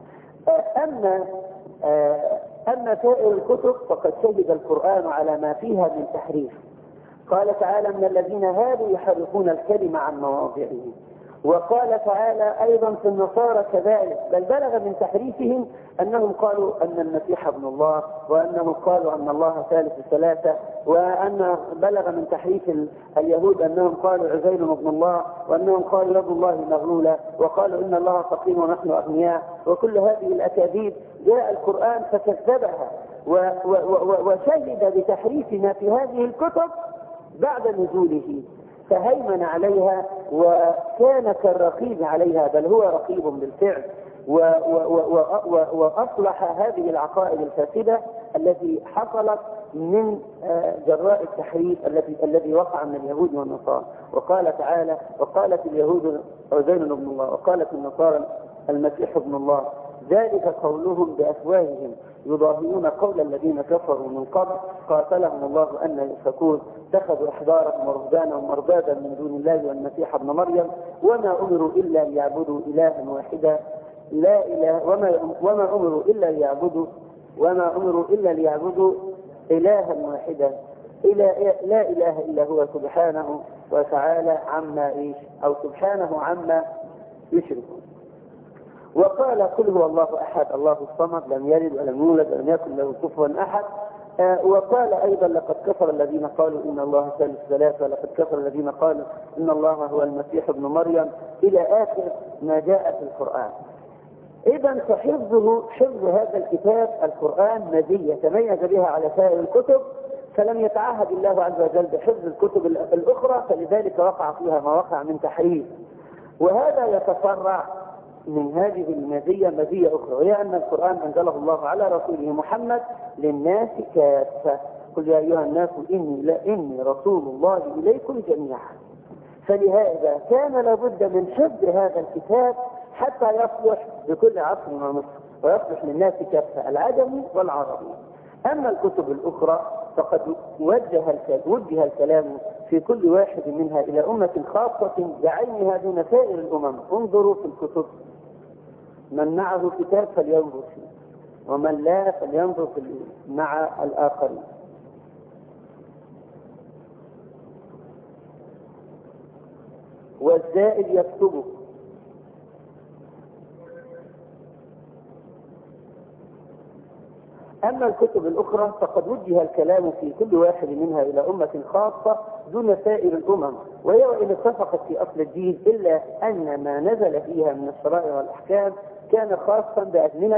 أما سائر الكتب فقد شهد القرآن على ما فيها من تحريف. قال تعالى: من الذين هادوا يحرفون الكلم عن مواضعه. وقال تعالى أيضا في النصارى كذلك، بل بلغ من تحريفهم أنهم قالوا أن المسيح ابن الله، وأنهم قالوا أن الله ثالث ثلاثة، وأن بلغ من تحريف اليهود أنهم قالوا عزير ابن الله، وأنهم قالوا يد الله مغلولة، وقالوا إن الله فقير ونحن أغنياء. وكل هذه الأكاذيب جاء القرآن فكذبها وشهد بتحريف ما في هذه الكتب بعد نزوله، فهيمن عليها وكان كالرقيب عليها، بل هو رقيب بالفعل، وأصلح هذه العقائد الفاسدة التي حصلت من جراء التحريف الذي وقع من اليهود والنصارى. وقال تعالى: وقالت اليهود عزير ابن الله وقالت النصارى المسيح ابن الله، ذلك قولهم بأفواههم يضاهئون قول الذين كفروا من قبل قاتلهم الله أن يؤفكون، اتخذوا أحبارهم ورهبانهم أربابا من دون الله والمسيح ابن مريم وما أمروا إلا ليعبدوا إلها واحدا لا إله وما أمروا إلا ليعبدوا إلها واحدا لا إله إلا هو سبحانه وتعالى سبحانه عما يشركون. وقال: قل هو الله أحد الله الصمد لم يلد ولم يولد ولم يكن له كفوا أحد. وقال أيضا: لقد كفر الذين قالوا إن الله ثالث ثلاثة، لقد كفر الذين قالوا إن الله هو المسيح ابن مريم، إلى آخر ما جاء في القرآن. إذا حفظ هذا الكتاب القرآن مزية تميز بها على سائر الكتب، فلم يتعهد الله عز وجل بحفظ الكتب الأخرى، فلذلك وقع فيها ما وقع من تحريف. وهذا يتفرع من هذه المزية مزية أخرى، وهي أن القرآن أنزله الله على رسوله محمد للناس كافة. قل يا أيها الناس إني رسول الله إليكم جميعا. فلهذا كان لابد من حفظ هذا الكتاب حتى يصلح لكل عصر ومصر، ويصلح للناس كافة العجمي والعربي. أما الكتب الأخرى فقد وجه الكلام في كل واحد منها إلى أمة خاصة بعينها دون سائر الأمم. انظروا في الكتب، من معه كتاب فلينظر فيه، ومن لا فلينظر مع الآخرين. والزائد يكتبه. أما الكتب الأخرى فقد وجه الكلام في كل واحد منها إلى أمة خاصة دون سائر الأمم، وهي وإن اتفقت في أصل الدين إلا أن ما نزل فيها من الشرائع والأحكام كان خاصا بأزمنة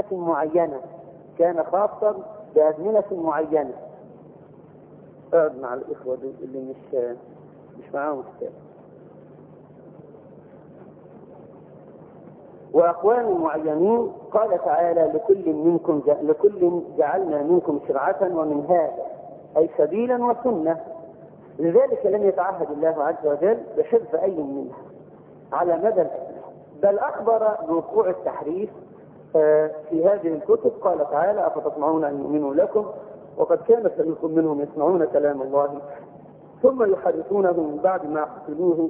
معينة. أقعد مع الإخوة اللي مش معاهم كتاب. وأقوام معينين قال تعالى لكل جعلنا منكم شرعة ومنهاجا، أي سبيلا وسنة. لذلك لم يتعهد الله عز وجل بحفظ أي منها على مدى بل أخبر بوقوع التحريف في هذه الكتب. قال تعالى أفتطمعون أن يؤمنوا لكم وقد كان فريق منهم يسمعون كلام الله ثم يحرفونه من بعد ما عقلوه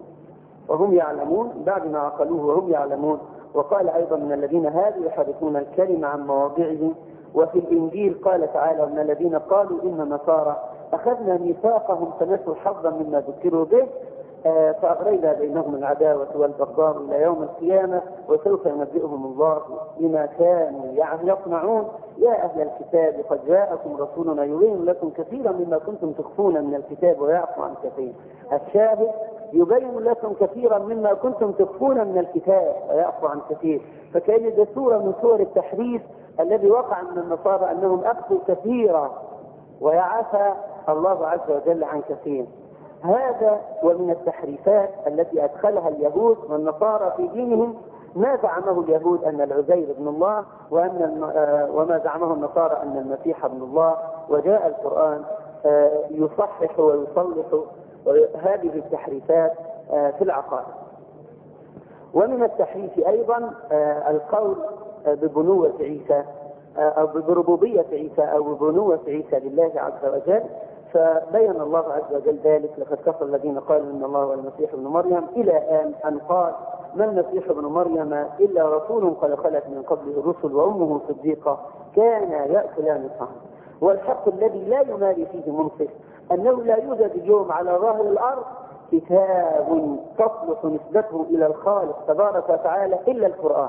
وهم يعلمون. وقال أيضا من الذين هادوا يحرفون الكلمة عن مواضعه. وفي الإنجيل قال تعالى من الذين قالوا إن نصارى أخذنا ميثاقهم فنسوا حظا مما ذكروا به فأغرينا بينهم العداوة والبغضاء إلى يوم القيامة وسوف ينبئهم الله بما كانوا يصنعون. يا أهل الكتاب قد جاءكم رسولنا يبين لكم كثيرا مما كنتم تخفون من الكتاب ويعفو عن كثير. الشاهد يبين لكم كثيرا مما كنتم تخفون من الكتاب ويعفو عن كثير. فكأن ده صورة من صور التحريف الذي وقع من النصارى أنهم أخفوا كثيرا ويعفى الله عز وجل عن كثير. هذا ومن التحريفات التي أدخلها اليهود والنصارى في دينهم ما زعمه اليهود أن العزير ابن الله وما زعمه النصارى أن المسيح ابن الله. وجاء القرآن يصحح ويصلح هذه التحريفات في العقائد. ومن التحريف أيضا القول ببنوة عيسى أو بربوبية عيسى أو ببنوة عيسى لله عز وجل. فبين الله عز وجل ذلك لقد كفر الذين قالوا إن الله هو المسيح ابن مريم إلى أن قال ما المسيح ابن مريم إلا رسول قد خلت من قبله الرسل وأمه صديقة كانا يأكلان الطعام. والحق الذي لا يماري فيه منصف أنه لا يوجد اليوم على ظاهر الأرض كتاب تصلح نسبته إلى الخالق تبارك وتعالى إلا القرآن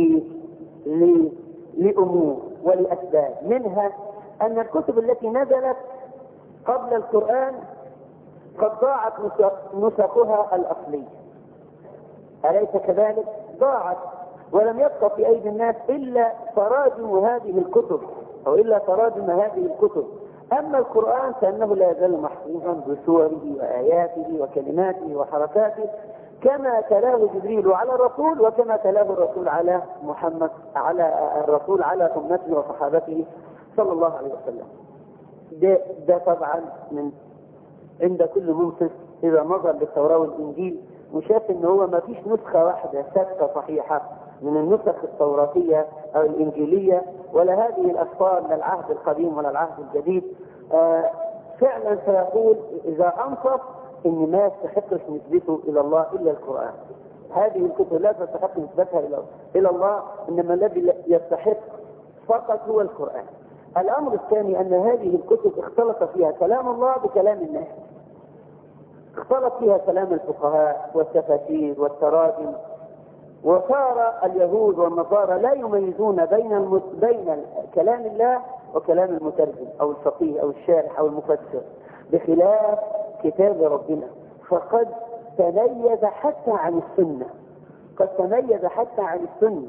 لأمور ولأسباب. منها أن الكتب التي نزلت قبل القرآن قد ضاعت نسخها الأصلية، أليس كذلك؟ ضاعت ولم يبقى في أيدي الناس إلا تراجم هذه الكتب أو إلا تراجم هذه الكتب. أما القرآن فإنه لا يزال محفوظا بسوره وآياته وكلماته وحركاته كما تلاه جبريل على الرسول وكما تلاه الرسول على محمد على أمته وصحابته صلى الله عليه وسلم. ده طبعا من عند كل منصف إذا نظر للتوراة والإنجيل وشاف إن هو ما فيش نسخة واحدة ثابتة صحيحة من النسخ التوراتية أو الإنجيلية ولا هذه الأسفار لا العهد القديم ولا العهد الجديد. فعلا سيقول إذا أنصف إن ما يستحقش نسبته إلى الله إلا القرآن. هذه الكتب لا تستحق نسبتها إلى الله، إنما الذي يستحق فقط هو القرآن. الأمر الثاني أن هذه الكتب اختلط فيها كلام الله بكلام الناس، اختلط فيها كلام الفقهاء والتفاسير والتراجم، وصار اليهود والنصارى لا يميزون بين كلام الله وكلام المترجم أو الفقيه أو الشارح أو المفسر، بخلاف كتاب ربنا فقد تميز حتى عن السنة.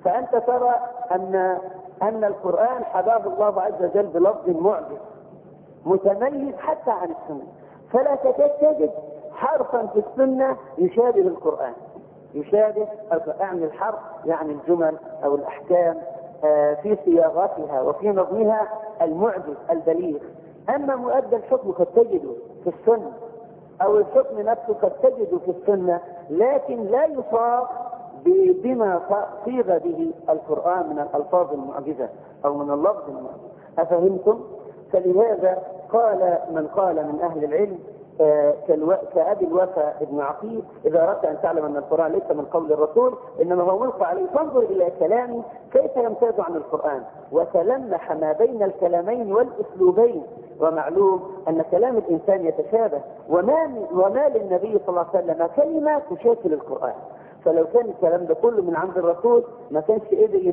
فأنت ترى أن القرآن حباه الله عز وجل بلفظ معجز متميز حتى عن السنة، فلا تكاد تجد حرفا في السنة يشابه القرآن، يشابه يعني الحرف، يعني الجمل أو الأحكام في صياغتها وفي نظمها المعجز البليغ. أما مؤدى الحكم قد تجده في السنة، أو الحكم نفسه قد تجده في السنة، لكن لا يصاب بما صيغ به القرآن من الألفاظ المعجزة أو من اللفظ المعجز. أفهمتم؟ فلهذا قال من قال من أهل العلم كأبي الوفا ابن عقيل: إذا أردت أن تعلم أن القرآن ليس من قول الرسول إنما هو ملقى عليه، فانظر إلى كلامي كيف يمتاز عن القرآن، وتلمح ما بين الكلامين والأسلوبين. ومعلوم أن كلام الإنسان يتشابه، وما للنبي صلى الله عليه وسلم كلمة تشاكل القرآن. فلو كان الكلام ده كله من عند الرسول ما كانش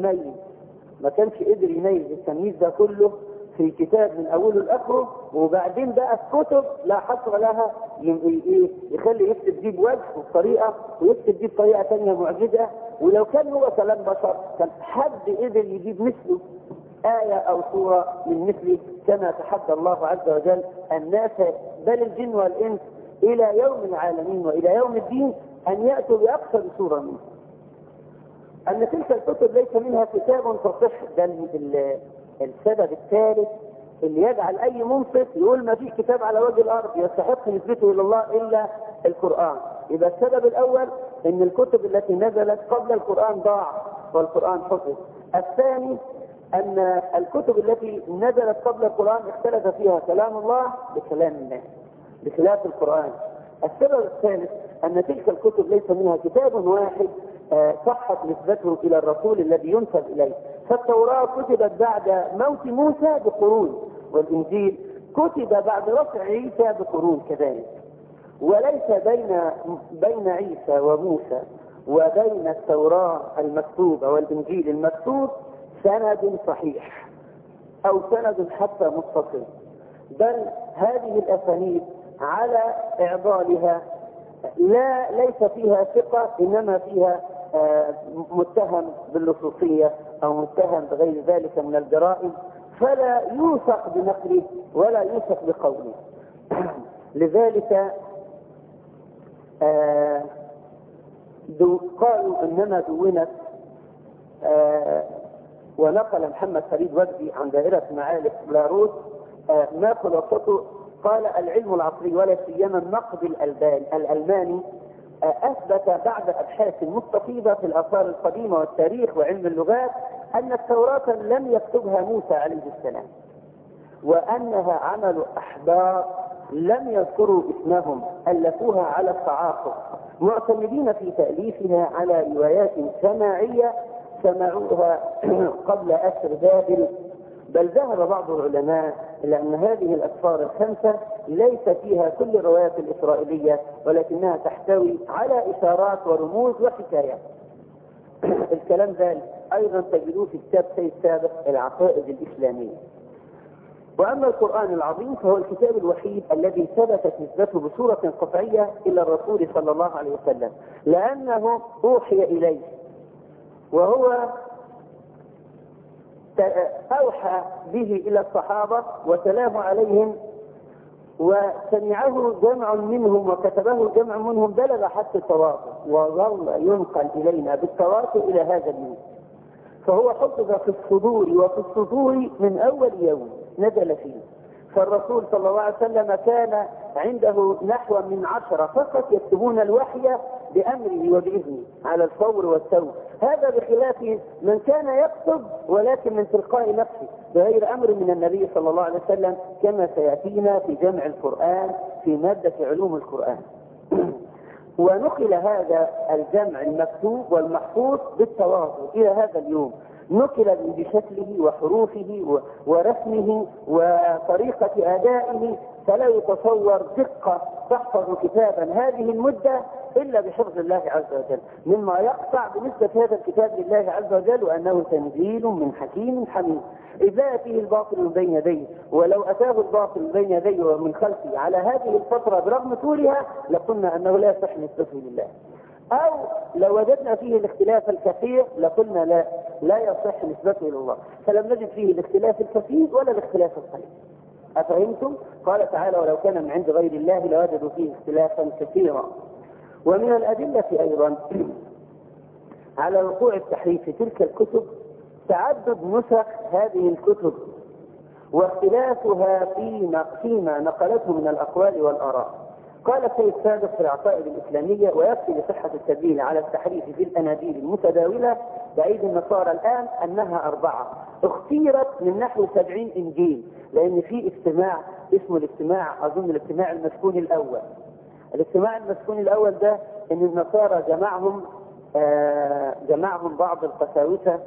قدر يميز التمييز ده كله في كتاب من أوله لآخره، وبعدين بقى الكتب لا حصر لها يخلي يكتب دي بوجه وبطريقة ويكتب دي بطريقة ثانية معجزة. ولو كان هو كلام بشر كان حد قدر يجيب مثله آية أو سورة من مثله، كما تحدى الله عز وجل الناس بل الجن والإنس إلى يوم العالمين وإلى يوم الدين أن يأتوا بأكثر سورة منه. أن تلك الكتب ليس منها كتاب تصح، ده السبب الثالث اللي يجعل أي منصف يقول ما فيش كتاب على وجه الأرض يستحق نسبته إلى الله إلا القرآن. يبقى السبب الأول أن الكتب التي نزلت قبل القرآن ضاع والقرآن حفظ. الثاني أن الكتب التي نزلت قبل القرآن اختلف فيها كلام الله بكلام الناس بخلاف القرآن. السبب الثالث أن تلك الكتب ليس منها كتاب واحد صحت نسبته إلى الرسول الذي ينسب إليه. فالتوراة كتبت بعد موت موسى بقرون، والإنجيل كتب بعد رفع عيسى بقرون كذلك. وليس بين عيسى وموسى وبين التوراة المكتوبة والإنجيل المكتوب سند صحيح أو سند حتى متصل، بل هذه الأسانيد على إعضالها ليس فيها ثقة، إنما فيها متهم باللصوصية أو متهم بغير ذلك من الجرائم، فلا يوثق بنقله ولا يوثق بقوله. لذلك قالوا إنما دونت ونقل محمد فريد وجدي عن دائرة معارف لاروس ما خلاصته. قال: العلم العصري ولا سيما النقد الألماني أثبت بعد أبحاث مستفيضة في الآثار القديمة والتاريخ وعلم اللغات أن التوراة لم يكتبها موسى عليه السلام، وأنها عمل أحبار لم يذكروا اسمهم ألفوها على التعاقب، معتمدين في تأليفها على روايات سماعية سمعوها قبل أسر بابل. بل ذهب بعض العلماء إلى أن هذه الأسفار الخمسة ليس فيها كل الروايات الإسرائيلية، ولكنها تحتوي على إشارات ورموز وحكايات. الكلام ذلك أيضا تجدوه في كتاب سيد سابق العقائد الإسلامية. وأما القرآن العظيم فهو الكتاب الوحيد الذي ثبتت نسبته بصورة قطعية إلى الرسول صلى الله عليه وسلم، لأنه أوحي إليه، وهو أوحى به إلى الصحابة وتلاه عليهم، وسمعه جمع منهم وكتبه جمع منهم بلغ حتى التواتر، وظل ينقل إلينا بالتواتر إلى هذا اليوم. فهو حفظ في الصدور وفي السطور من أول يوم نزل فيه. فالرسول صلى الله عليه وسلم كان عنده نحو من 10 فقط يكتبون الوحي بأمره وبإذنه على الفور والسوء. هذا بخلاف من كان يكتب ولكن من تلقاء نفسه بغير أمر من النبي صلى الله عليه وسلم، كما سيأتينا في جمع القرآن في مادة علوم القرآن. ونقل هذا الجمع المكتوب والمحفوظ بالتواصل إلى هذا اليوم، نقل بشكله وحروفه ورسمه وطريقة أدائه، فلا يتصور دقة تحفظ كتابا هذه المدة إلا بحفظ الله عز وجل، مما يقطع بنسبة هذا الكتاب لله عز وجل وأنه تنزيل من حكيم حميد. إذا أتيه الباطل من بين يديه، ولو أتاه الباطل من بين يديه ومن خلفه على هذه الفترة برغم طولها لقلنا أنه لا يصح نسبته لله. أو لو وجدنا فيه الاختلاف الكثير لقلنا لا يصح نسبته إلى الله، فلم نجد فيه الاختلاف الكثير ولا الاختلاف القليل. أفهمتم؟ قال تعالى: ولو كان من عند غير الله لوجدوا فيه اختلافا كثيرا. ومن الأدلة أيضا على وقوع التحريف في تلك الكتب تعدد نسخ هذه الكتب واختلافها فيما نقلته من الأقوال والآراء. قال السيد سابق في العقائد الإسلامية: ويكفي لصحة التدليل على التحريف في الأناجيل المتداولة بأيدي النصارى الآن أنها 4 اختيرت من نحو 70 إنجيل، لأن في اجتماع اسمه الاجتماع، أظن الاجتماع المسكوني الأول. الاجتماع المسكوني الأول ده إن النصارى جمعهم بعض القساوسة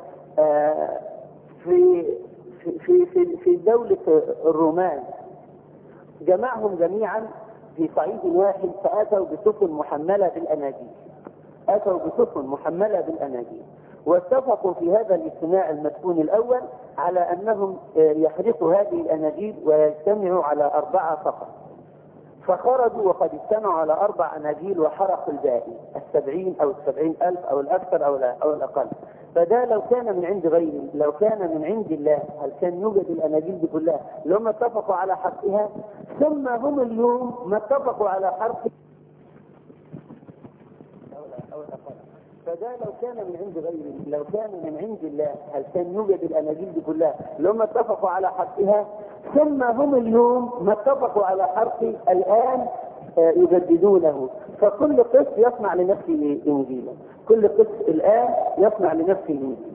في دولة الرومان، جمعهم جميعا في صعيد واحد، فأتوا بسفن محملة بالأناجيل، واتفقوا في هذا الاجتماع المسكون الأول على أنهم يحرقوا هذه الأناجيل ويجتمعوا على 4 فقط. فخرجوا وقد اجتمعوا على 4 أناجيل وحرقوا الباقي 70 أو 70,000 أو الأكثر أو الأقل. فده لو كان من عند الله، هل كان يوجد الأناجيل دي كلها لو ما اتفقوا على حرقها؟ ثم هم اليوم ما اتفقوا على حرق أو الأقل. فده لو كان من عند الله، هل كان يوجد الأناجيل دي كلها لو ما اتفقوا على حرقها؟ ثم هم اليوم ما اتفقوا على حرق الآن يجددونه. فكل قس يصنع لنفسه إنجيلا، كل قس الآن يصنع لنفسه إنجيلا.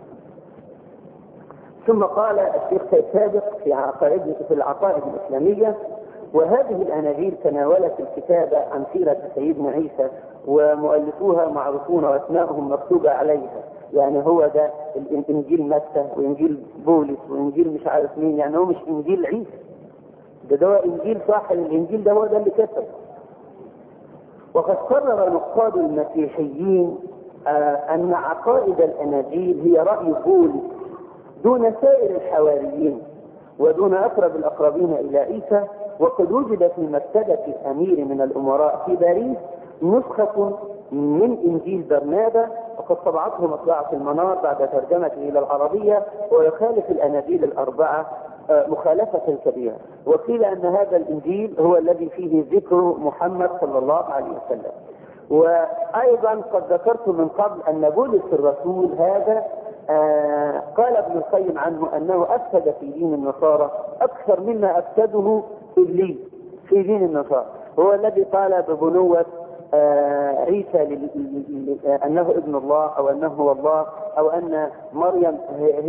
ثم قال الشيخ سيد سابق في العقائد الإسلامية: وهذه الأناجيل تناولت الكتابة عن سيرة سيدنا عيسى، ومؤلفوها معروفون وأسماءهم مكتوبة عليها. يعني هو ده الإنجيل متى وإنجيل بولس وإنجيل مش عارف مين، يعني هو مش إنجيل عيسى، ده إنجيل صاحب الإنجيل ده هو ده اللي كتب. وقد قرر نقاد المسيحيين أن عقائد الأناجيل هي رأي بولس دون سائر الحواريين ودون أقرب الأقربين إلى عيسى. وقد وجد في مكتبة أمير من الأمراء في باريس نسخة من إنجيل برنابا، وقد طبعته مطبعة المنار بعد ترجمته إلى العربية، ويخالف الأناجيل ال4 مخالفة كبيرة. وقيل أن هذا الإنجيل هو الذي فيه ذكر محمد صلى الله عليه وسلم. وأيضا قد ذكرت من قبل أن بولس الرسول هذا قال ابن القيم عنه أنه أفسد في دين النصارى أكثر مما أفسده إبليس في دين النصارى. هو الذي قال ببنوة عيسى أنه ابن الله، أو أنه هو الله، أو أن مريم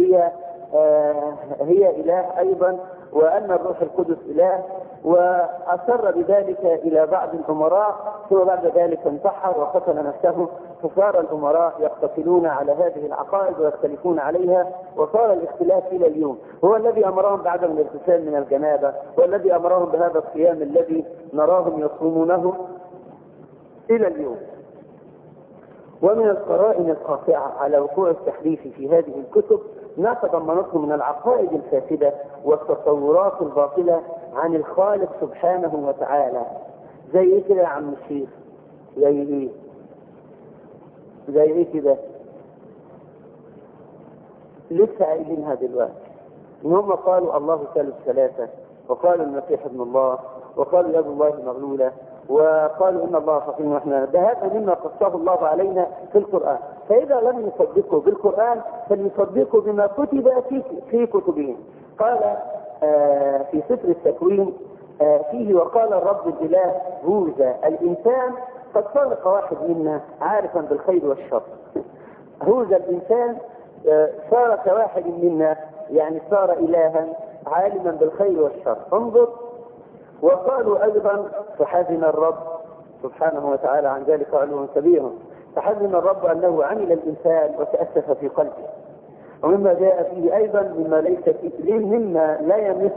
هي إله أيضا، وأن الروح القدس إله، وأسر بذلك إلى بعض الأمراء، ثم بعد ذلك انتحر وقتل نفسه. فصار الأمراء يقتتلون على هذه العقائد ويختلفون عليها، وصار الاختلاف إلى اليوم. هو الذي أمرهم بعدم الاغتسال من الجنابة، والذي أمرهم بهذا الصيام الذي نراهم يصومونه إلى اليوم. ومن القرائن القاطعة على وقوع التحريف في هذه الكتب ما تضمنته من العقائد الفاسدة والتصورات الباطلة عن الخالق سبحانه وتعالى. زي ايه كده يا عم الشيخ؟ زي ايه كده؟ لسه قايلينها دلوقتي، ان هم قالوا الله ثالث ثلاثة، وقالوا المسيح ابن الله، وقالوا يد الله مغلولة، وقالوا ان الله فقير ونحن. ده هذا مما قصه الله علينا في القرآن. فإذا لم يصدقوا بالقرآن فليصدقوا بما كتب في كتبهم. قال في سفر التكوين فيه: وقال الرب الإله هوذا الإنسان قد صار واحد منا عارفا بالخير والشر. هوذا الإنسان صار كواحد منا، يعني صار إلها عالما بالخير والشر. انظر. وقالوا أيضا: فحزن الرب سبحانه وتعالى عن ذلك علوا كبيرا، فحزن الرب أنه عمل الإنسان وتأسف في قلبه. ومما جاء فيه أيضا مما ليس فيه، مما لا يمس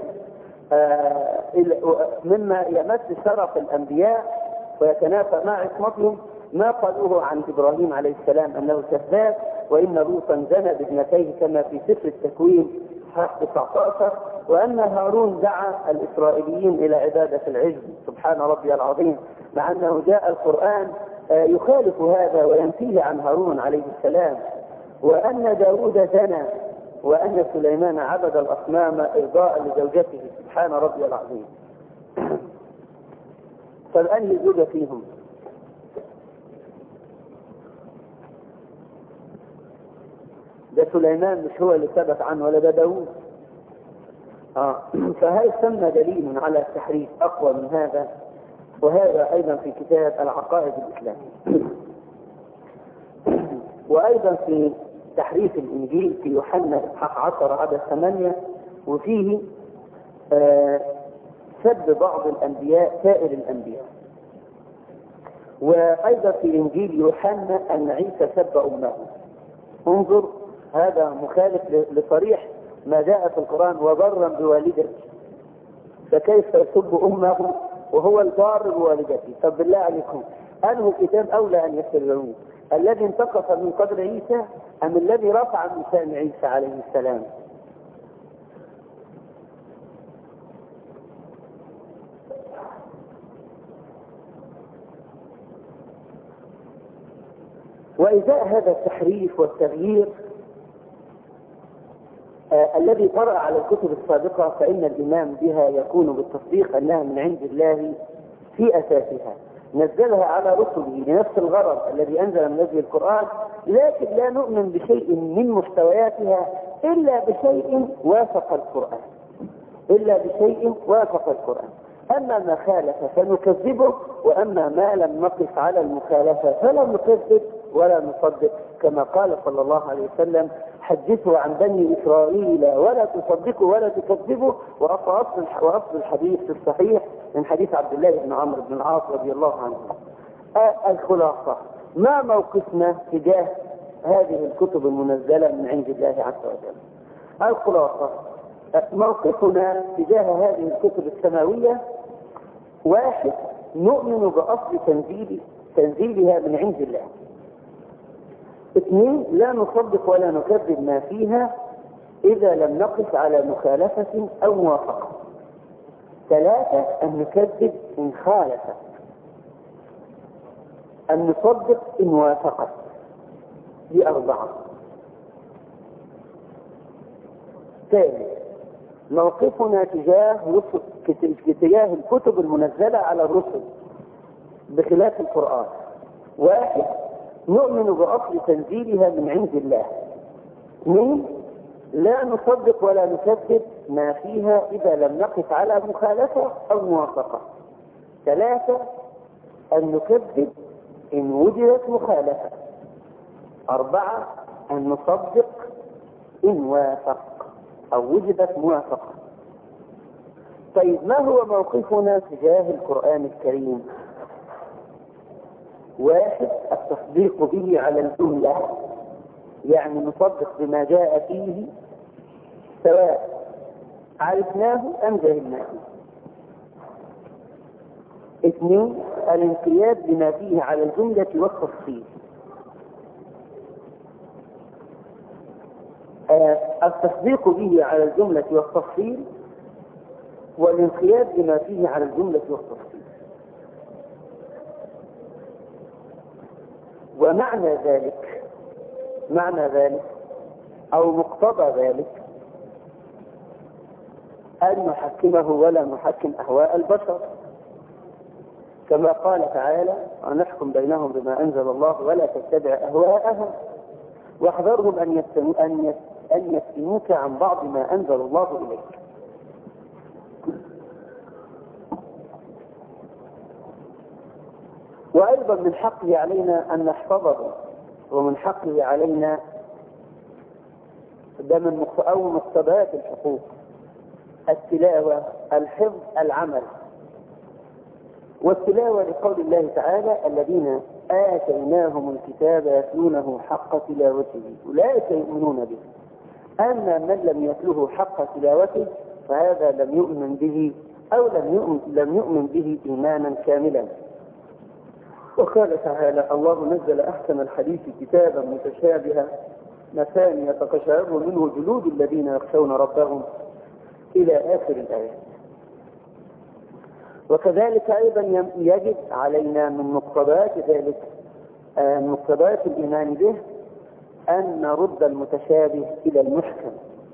مما يمس شرف الأنبياء ويتنافى مع عصمتهم ما قالوه عن إبراهيم عليه السلام أنه كذاب، وإن لوطا زنى بابنتيه كما في سفر التكوين 19، وأن هارون دعا الإسرائيليين إلى عبادة العجل. سبحان ربي العظيم. مع أنه جاء القرآن يخالف هذا وينفيه عن هارون عليه السلام، وأن داود زنى، وأن سليمان عبد الأصنام إرضاء لزوجته، سبحان ربي العظيم. فالآن زوجة فيهم؟ ده سليمان مش هو اللي ثبت عنه، ولا ده داود. فهل ثم دليل على التحريف أقوى من هذا؟ وهذا أيضا في كتاب العقائد الإسلامية. وأيضا في تحريف الإنجيل في يوحنا إصحاح 10 عدد 8، وفيه سب بعض الأنبياء سائر الأنبياء. وأيضا في إنجيل يوحنا أن عيسى سب أمه. انظر، هذا مخالف لصريح ما جاء في القرآن: وبرا بوالدته. فكيف يسب أمه وهو البار بوالدته؟ طب بالله عليكم، أنه كتاب أولى أن يستبعوه، الذي انتقص من قدر عيسى أم الذي رفع من شأن عيسى عليه السلام؟ وإزاء هذا التحريف والتغيير الذي طرأ على الكتب السابقة، فإن الإيمان بها يكون بالتصديق أنها من عند الله في أساسها، نزلها على رسله لنفس الغرض الذي أنزل من نزل القرآن، لكن لا نؤمن بشيء من محتوياتها إلا بشيء وافق القرآن، إلا بشيء وافق القرآن. أما ما خالف فنكذبه، وأما ما لم نقف على المخالفة فلا نكذب ولا نصدق، كما قال صلى الله عليه وسلم: حدثوا عن بني إسرائيل ولا تصدقوا ولا تكذبوا. وأصل الحديث في الصحيح من حديث عبد الله بن عمرو بن العاص رضي الله عنه. الخلاصة: ما موقفنا تجاه هذه الكتب المنزلة من عند الله عز وجل؟ الخلاصة: موقفنا تجاه هذه الكتب السماوية: 1، نؤمن بأصل تنزيلها من عند الله. 2، لا نصدق ولا نكذب ما فيها إذا لم نقف على مخالفة أو موافقة. 3، أن نكذب إن خالفت، أن نصدق إن وافقت. دي 4. ثالث، موقفنا تجاه الكتب المنزلة على الرسل بخلاف القرآن: 1، نؤمن بأصل تنزيلها من عند الله. 2، لا نصدق ولا نكذب ما فيها إذا لم نقف على مخالفة أو موافقة. 3، أن نكذب إن وجدت مخالفة. 4، أن نصدق إن وافق أو وجدت موافقة. طيب، ما هو موقفنا تجاه القرآن الكريم؟ 1، التصديق به على الجملة، يعني نصدق بما جاء فيه سواء عرفناه أم جهلناه. 2، الانقياد بما فيه على الجملة والتفصيل. التصديق به على الجملة والتفصيل، والانقياد بما فيه على الجملة والتفصيل. ومعنى ذلك أو مقتضى ذلك أن نحكمه ولا نحكم أهواء البشر، كما قال تعالى: ونحكم بينهم بما أنزل الله ولا تتبع أهواءهم واحذرهم أن يفتنوك عن بعض ما أنزل الله إليك. وأيضا من حقه علينا أن نحفظه، ومن حقه علينا ده من مقتضيات الحقوق: التلاوة، الحفظ، العمل. والتلاوة لقول الله تعالى: الذين آتيناهم الكتاب يتلونه حق تلاوته أولئك يؤمنون به. أما من لم يتله حق تلاوته فهذا لم يؤمن به أو لم يؤمن به إيمانا كاملا. وقال تعالى: الله نزل أحسن الحديث كتابا متشابها مثانية تقشعر منه جلود الذين يخشون ربهم إلى آخر الآيات. وكذلك أيضا يجب علينا من مقتضيات ذلك، مقتضيات الإيمان به، أن نرد المتشابه إلى المحكم.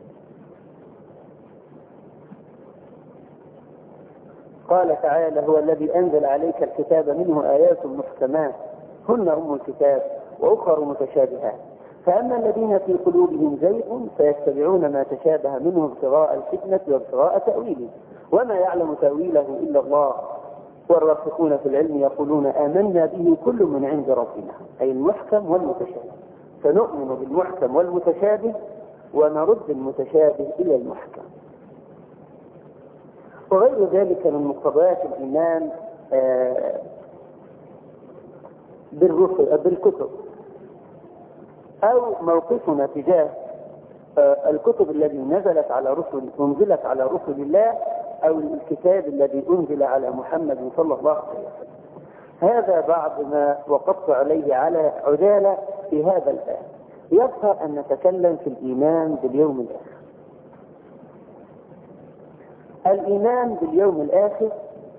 قال تعالى: هو الذي أنزل عليك الكتاب منه آيات محكمات هن أم الكتاب وأخر متشابهات، فأما الذين في قلوبهم زيغ فيتبعون ما تشابه منه ابتغاء الفتنة وابتغاء تأويله وما يعلم تأويله إلا الله والراسخون في العلم يقولون آمنا به كل من عند ربنا، أي المحكم والمتشابه. فنؤمن بالمحكم والمتشابه ونرد المتشابه إلى المحكم. وغير ذلك من مقتضيات الإيمان بالكتب، أو موقفنا تجاه الكتب التي نزلت على رسل الله، أو الكتاب الذي أنزل على محمد صلى الله عليه وسلم. هذا بعض ما وقفت عليه على عجالة في هذا الآن. يبقى أن نتكلم في الإيمان باليوم الآخر. الإيمان باليوم الآخر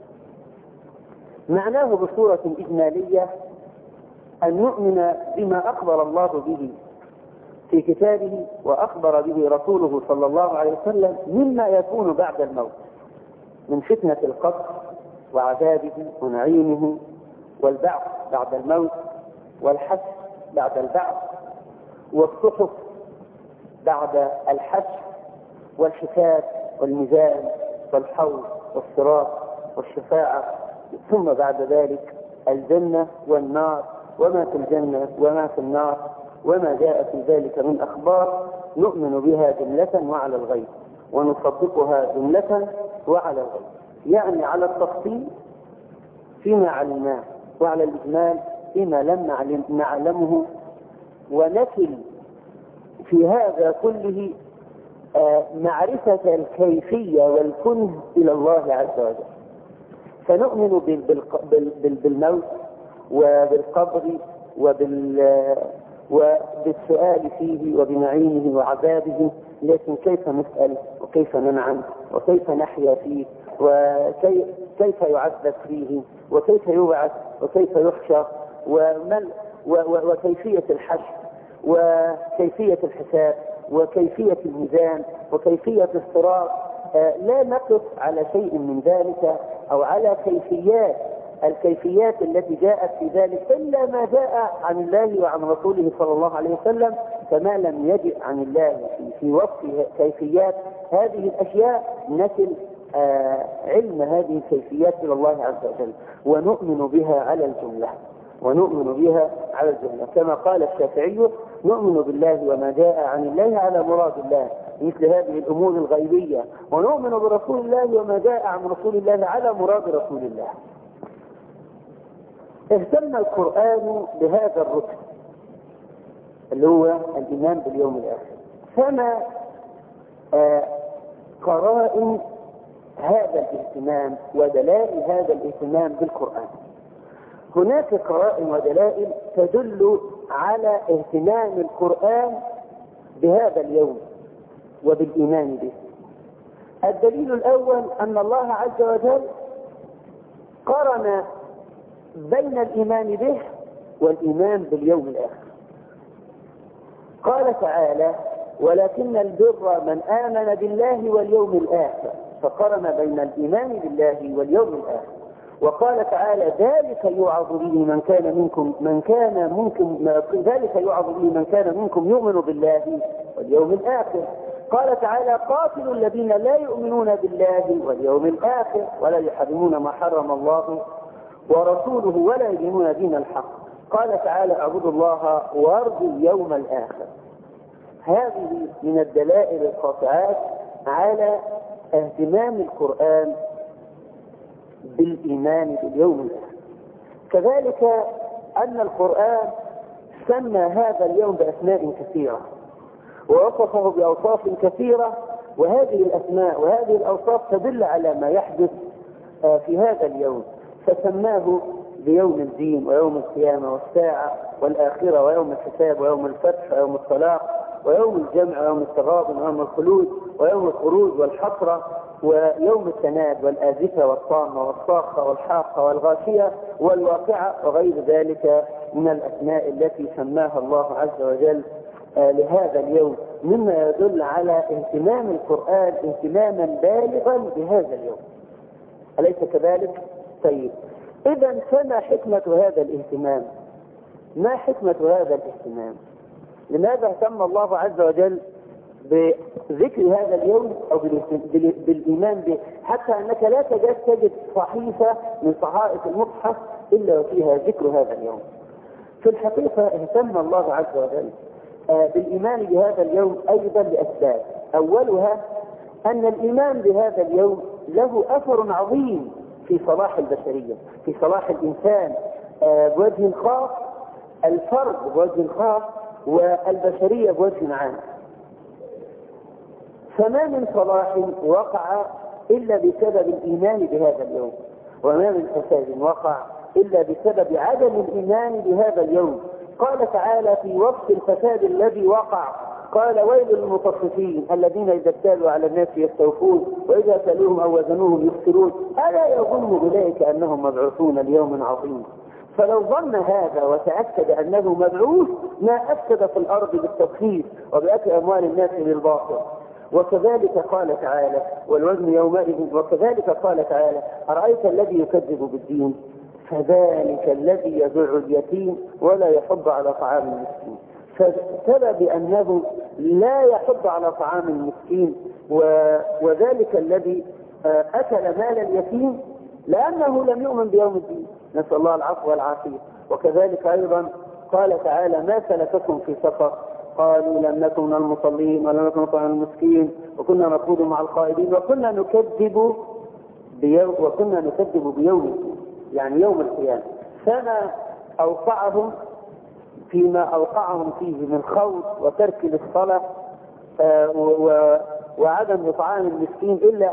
معناه بصورة إجمالية أن نؤمن بما أخبر الله به في كتابه وأخبر به رسوله صلى الله عليه وسلم مما يكون بعد الموت من فتنة القبر وعذابه ونعيمه والبعث بعد الموت والحشر بعد البعث والصحف بعد الحشر والحساب والميزان والحوض والصراط والشفاعة، ثم بعد ذلك الجنة والنار وما في الجنة وما في النار وما جاء في ذلك من أخبار. نؤمن بها جملة وعلى الغيب ونصدقها جملة وعلى الغيب، يعني على التفصيل فيما علمناه وعلى الإجمال فيما لم نعلمه، ونكل في هذا كله معرفة الكيفية والكنه إلى الله عز وجل. فنؤمن بالموت وبالقبر وبالسؤال فيه وبنعيمه وعذابه، لكن كيف نسأل وكيف ننعم وكيف نحيا فيه وكيف يعذب فيه وكيف يبعث وكيف يحشر وكيفية الحشر وكيفية الحساب وكيفية الميزان وكيفية الصراط. لا نقف على شيء من ذلك أو على الكيفيات التي جاءت في ذلك إلا ما جاء عن الله وعن رسوله صلى الله عليه وسلم، فما لم يجئ عن الله في وصف كيفيات هذه الأشياء نكل علم هذه الكيفيات إلى الله عز وجل ونؤمن بها على الجملة. كما قال الشافعي: نؤمن بالله وما جاء عن الله على مراد الله، مثل هذه الأمور الغيبية، ونؤمن برسول الله وما جاء عن رسول الله على مراد رسول الله. اهتم القرآن بهذا الركن اللي هو الإيمان باليوم الآخر. فما قرائن هذا الاهتمام ودلائل هذا الاهتمام بالقرآن؟ هناك قرائن ودلائل تدل على اهتمام القرآن بهذا اليوم وبالإيمان به. الدليل الأول أن الله عز وجل قرن بين الإيمان به والإيمان باليوم الآخر. قال تعالى: ولكن البر من آمن بالله واليوم الآخر، فقرن بين الإيمان بالله واليوم الآخر. وقال تعالى: ذلك يوعظ به من كان منكم يؤمن بالله واليوم الآخر. قال تعالى: قاتلوا الذين لا يؤمنون بالله واليوم الآخر ولا يحرمون ما حرم الله ورسوله ولا يدينون دين الحق. قال تعالى: اعبدوا الله وارجوا اليوم الآخر. هذه من الدلائل القاطعات على اهتمام القرآن بالإيمان باليوم الآخر. كذلك أن القرآن سمى هذا اليوم بأسماء كثيرة ووصفه بأوصاف كثيرة، وهذه الأسماء وهذه الأوصاف تدل على ما يحدث في هذا اليوم، فسماه بيوم الدين ويوم القيامة والساعة والآخرة ويوم الحساب ويوم الفتح ويوم الطلاق ويوم الجمع ويوم التغابن ويوم الخلود ويوم الخروج والحسرة ويوم التناد والآزفة والطامة والصاخة والحاقة والغاشية والواقعة وغير ذلك من الأسماء التي سماها الله عز وجل لهذا اليوم، مما يدل على اهتمام القرآن اهتماما بالغا بهذا اليوم. أليس كذلك؟ طيب، إذا فما حكمة هذا الاهتمام؟ ما حكمة هذا الاهتمام؟ لماذا اهتم الله عز وجل بذكر هذا اليوم أو بالإيمان به، حتى أنك لا تجد صحيفة من صحائف المصحف إلا وفيها ذكر هذا اليوم؟ في الحقيقة اهتم الله عز وجل بالإيمان بهذا اليوم أيضا لأسباب. أولها أن الإيمان بهذا اليوم له أثر عظيم في صلاح البشرية، في صلاح الإنسان بوجه خاص، الفرد بوجه خاص، والبشرية بوجه عام. فما من صلاح وقع إلا بسبب الإيمان بهذا اليوم، وما من فساد وقع إلا بسبب عدم الإيمان بهذا اليوم. قال تعالى في وصف الفساد الذي وقع قال: ويل للمطففين الذين إذا اكتالوا على الناس يستوفون وإذا سألوهم أو وزنوهم يخسرون ألا يظن أولئك أنهم مبعوثون ليوم عظيم. فلو ظن هذا وتأكد أنه مبعوث ما أفسد في الأرض بالتبخير وبأكل أموال الناس بالباطل. وكذلك قال تعالى: والوزن يومئذ. وكذلك قال تعالى: أرأيت الذي يكذب بالدين فذلك الذي يدع اليتيم ولا يحض على طعام المسكين. فسبب أنه لا يحض على طعام المسكين وذلك الذي أكل مال اليتيم لأنه لم يؤمن بيوم الدين، نسأل الله العفو والعافية. وكذلك أيضا قال تعالى: ما سلككم في سقر؟ قالوا لم نكن من المصلين ولم نكن نطعم المسكين وكنا نخوض مع الخائضين وكنا نكذب بيوم الدين، يعني يوم القيامة. فما أوقعهم فيما أوقعهم فيه من خوض وترك للصلاة وعدم إطعام المسكين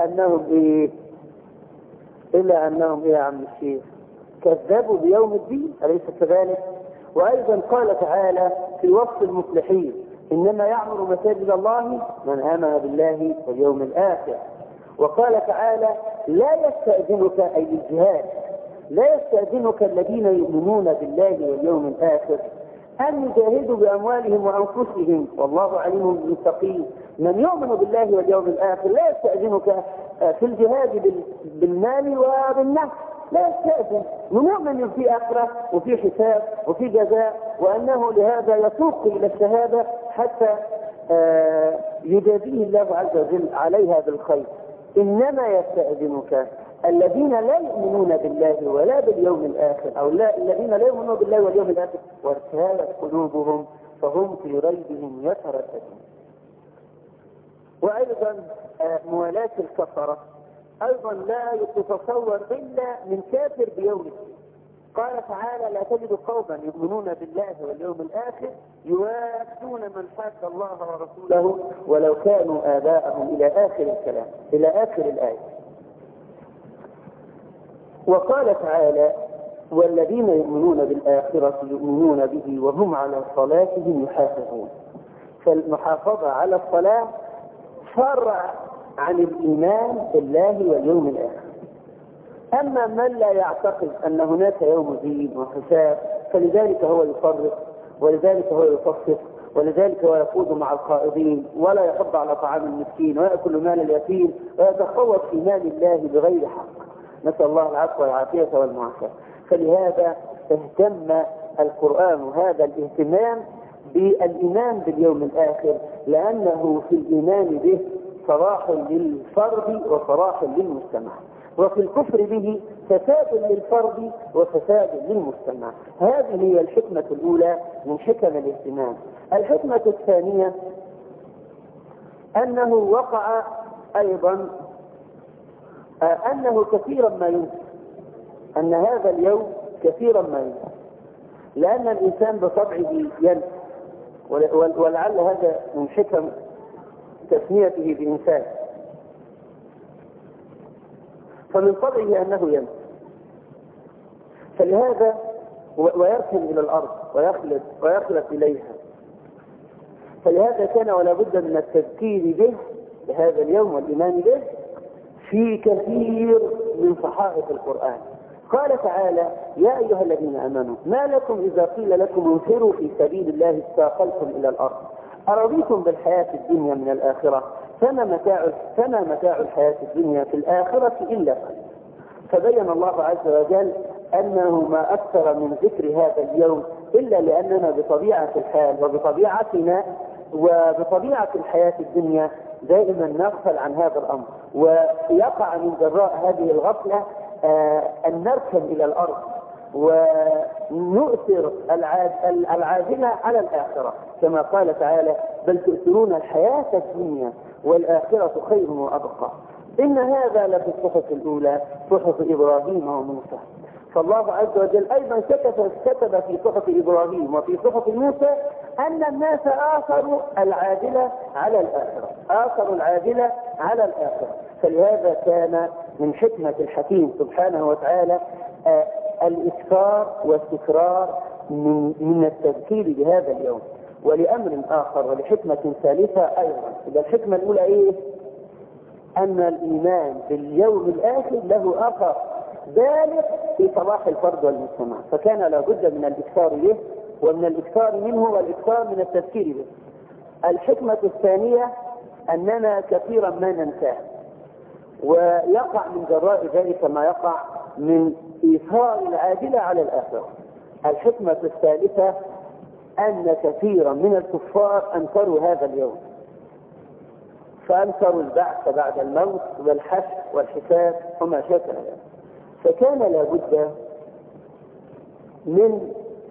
إلا أنهم يا عم الشيخ كذبوا بيوم الدين، أليس كذلك؟ وأيضا قال تعالى في وصف المفلحين: إنما يعمر مساجد الله من آمن بالله واليوم الآخر. وقال تعالى: لا يستأذنك أي الجهاد، لا يستأذنك الذين يؤمنون بالله واليوم الآخر أن يجاهدوا بأموالهم وأنفسهم والله عليم بالمتقين. من يؤمن بالله واليوم الآخر لا يستأذنك في الجهاد بالمال وبالنفس، لا يستأذن. من في آخرة وفي حساب وفي جزاء، وأنه لهذا يسوق إلى الشهادة حتى يجازيه الله عز وجل عليها بالخير. إنما يستأذنك الذين لا يؤمنون بالله ولا باليوم الآخر، أو الذين لا يؤمنون بالله واليوم الآخر وارتهبت قلوبهم فهم في ريبهم يترددون. وأيضا موالاة الكفرة أيضا لا يتصور إلا من كافر بيوم الدين. قال تعالى: لا تجد قوما يؤمنون بالله واليوم الآخر يوادون من حاد الله ورسوله ولو كانوا آباءهم، إلى آخر الكلام، إلى آخر الآية. وقال تعالى: والذين يؤمنون بالآخرة يؤمنون به وهم على صلاتهم يحافظون. فالمحافظة على الصلاة فرع عن الإيمان بالله واليوم الآخر. أما من لا يعتقد أن هناك يوم دين وحساب فلذلك هو يفرق، ولذلك هو يصفق، ولذلك هو يخوض مع الخائضين ولا يحض على طعام المسكين ويأكل مال اليتيم ويتخوض في مال الله بغير حق، نسأل الله العفو والعافية والمعافاة. فلهذا اهتم القرآن هذا الاهتمام بالإيمان باليوم الآخر، لأنه في الإيمان به صلاح للفرد وصلاح للمجتمع، وفي الكفر به فساد للفرد وفساد للمجتمع. هذه هي الحكمة الأولى من حكم الاهتمام. الحكمة الثانية أنه وقع أيضا أنه كثيرا ما ينسى، أن هذا اليوم كثيرا ما ينسى، لأن الإنسان بطبعه ينسى، ولعل هذا من حكم تسميته بإنسان، فمن طبعه أنه ينسى، فلهذا ويركن إلى الأرض ويخلد إليها. فلهذا كان ولا بد من التذكير به بهذا اليوم والإيمان به في كثير من صحائف القرآن. قال تعالى: يا أيها الذين آمنوا ما لكم إذا قيل لكم انفروا في سبيل الله استاقلتم إلى الأرض أرضيتم بالحياة الدنيا من الآخرة فما متاع الحياة الدنيا في الآخرة إلا قليل. فبين الله عز وجل أنه ما أكثر من ذكر هذا اليوم إلا لأننا بطبيعة الحال وبطبيعتنا وبطبيعة الحياة الدنيا دائما نغفل عن هذا الأمر، ويقع من جراء هذه الغفلة أن نركن إلى الأرض ونؤثر العاجلة على الآخرة، كما قال تعالى: بل تؤثرون الحياة الدنيا والآخرة خير وأبقى. إن هذا لفي الصحف الأولى صحف إبراهيم وموسى. فالله عز وجل أيضا كتب في صحف إبراهيم وفي صحف موسى أن الناس آثروا العاجلة على الآخرة، آثروا العاجلة على الآخرة. فلهذا كان من حكمة الحكيم سبحانه وتعالى الإكثار والتكرار من التذكير بهذا اليوم. ولأمر آخر ولحكمة ثالثة أيضا. إذا الحكمة الأولى إيه؟ أن الإيمان باليوم الآخر له أثر بالغ في صلاح الفرد والمجتمع، فكان لابد من الإكثار به ومن الإكثار منه والإكثار من التذكير به. الحكمة الثانية أننا كثيرا ما ننساه، ويقع من جراء ذلك ما يقع من إيثار العاجلة على الآخرة. الحكمة الثالثة أن كثيرا من الكفار أنكروا هذا اليوم، فأنكروا البعث بعد الموت والحشر والحساب وما شاكل ذلك. فكان لابد من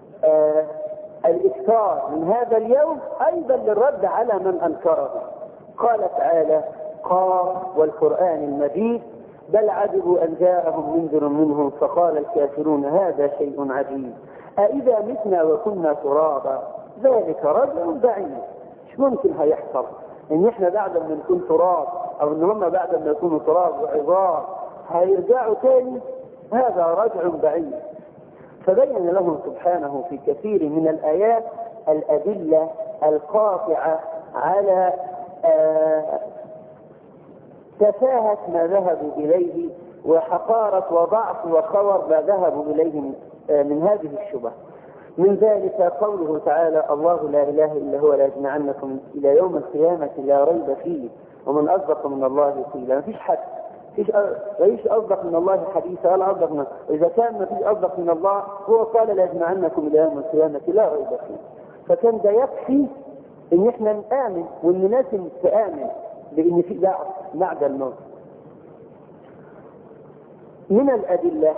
الإكثار من هذا اليوم أيضا للرد على من أنكره. قال تعالى: قاف والقرآن المجيد بل عجبوا أن جاءهم منذر منهم فقال الكافرون هذا شيء عجيب أإذا متنا وكنا ترابا ذلك رجع بعيد. مش ممكن هيحصل ان احنا بعد ما نكون تراب او ان هم بعد ما يكونوا تراب وعظام هيرجعوا تاني، هذا رجع بعيد. فبين لهم سبحانه في كثير من الآيات الأدلة القاطعة على تفاهة ما ذهبوا إليه وحقارة وضعف وخور ما ذهبوا إليه من هذه الشبه. من ذلك قوله تعالى: الله لا إله إلا هو ليجمعنكم إلى يوم القيامة لا ريب فيه ومن أصدق من الله قيلا. ما فيش حد ليش أصدق من الله حديثا ولا أصدق من، إذا كان ما فيش أصدق من الله هو قال ليجمعنكم إلى يوم القيامة لا ريب فيه. فكان ده يكفي إن إحنا نآمن وإن الناس تآمن بإن في بعد الموت. من الأدلة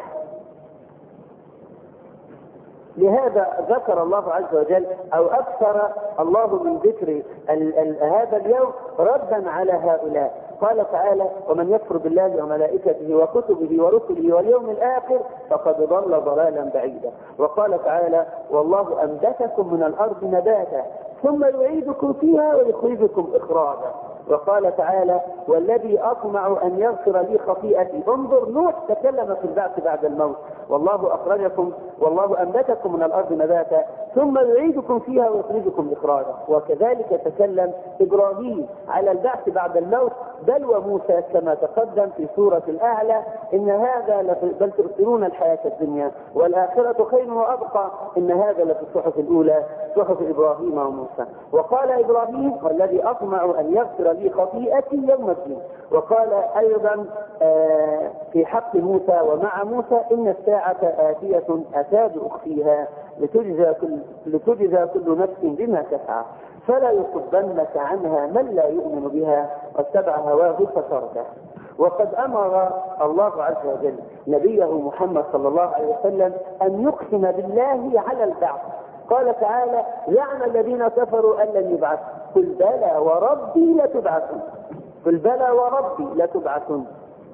لهذا ذكر الله عز وجل أو أكثر الله من ذكر هذا اليوم ردا على هؤلاء. قال تعالى: ومن يكفر بالله وملائكته وكتبه ورسله واليوم الآخر فقد ضل ضلالا بعيدا. وقال تعالى: والله أنبتكم من الأرض نباتا ثم يعيدكم فيها ويخرجكم إخراجا. وقال تعالى: والذي أطمع أن يغفر لي خطيئتي. انظر نوح تكلم في البعث بعد الموت. والله أخرجكم والله أنبتكم من الأرض نباتا ثم يعيدكم فيها ويخرجكم إخراجا. وكذلك تكلم إبراهيم على البعث بعد الموت بل وموسى كما تقدم في سورة الأعلى: إن هذا بل تؤثرون الحياة الدنيا والآخرة خير وأبقى إن هذا لفي الصحف الأولى صحف إبراهيم وموسى. وقال إبراهيم: والذي أطمع أن يغفر لي خطيئتي يوم الدين. وقال أيضا في حق موسى ومع موسى: إن الساعة آتية أكاد أخفيها لتجزى كل نفس بما تسعى فلا يصدنك عنها من لا يؤمن بها واتبع هواه فتردى. وقد أمر الله عز وجل نبيه محمد صلى الله عليه وسلم أن يقسم بالله على البعث. قال تعالى: زعم الذين كفروا أن لن يبعثوا قل بلى وربي لتبعثون قل بلى وربي لتبعثون.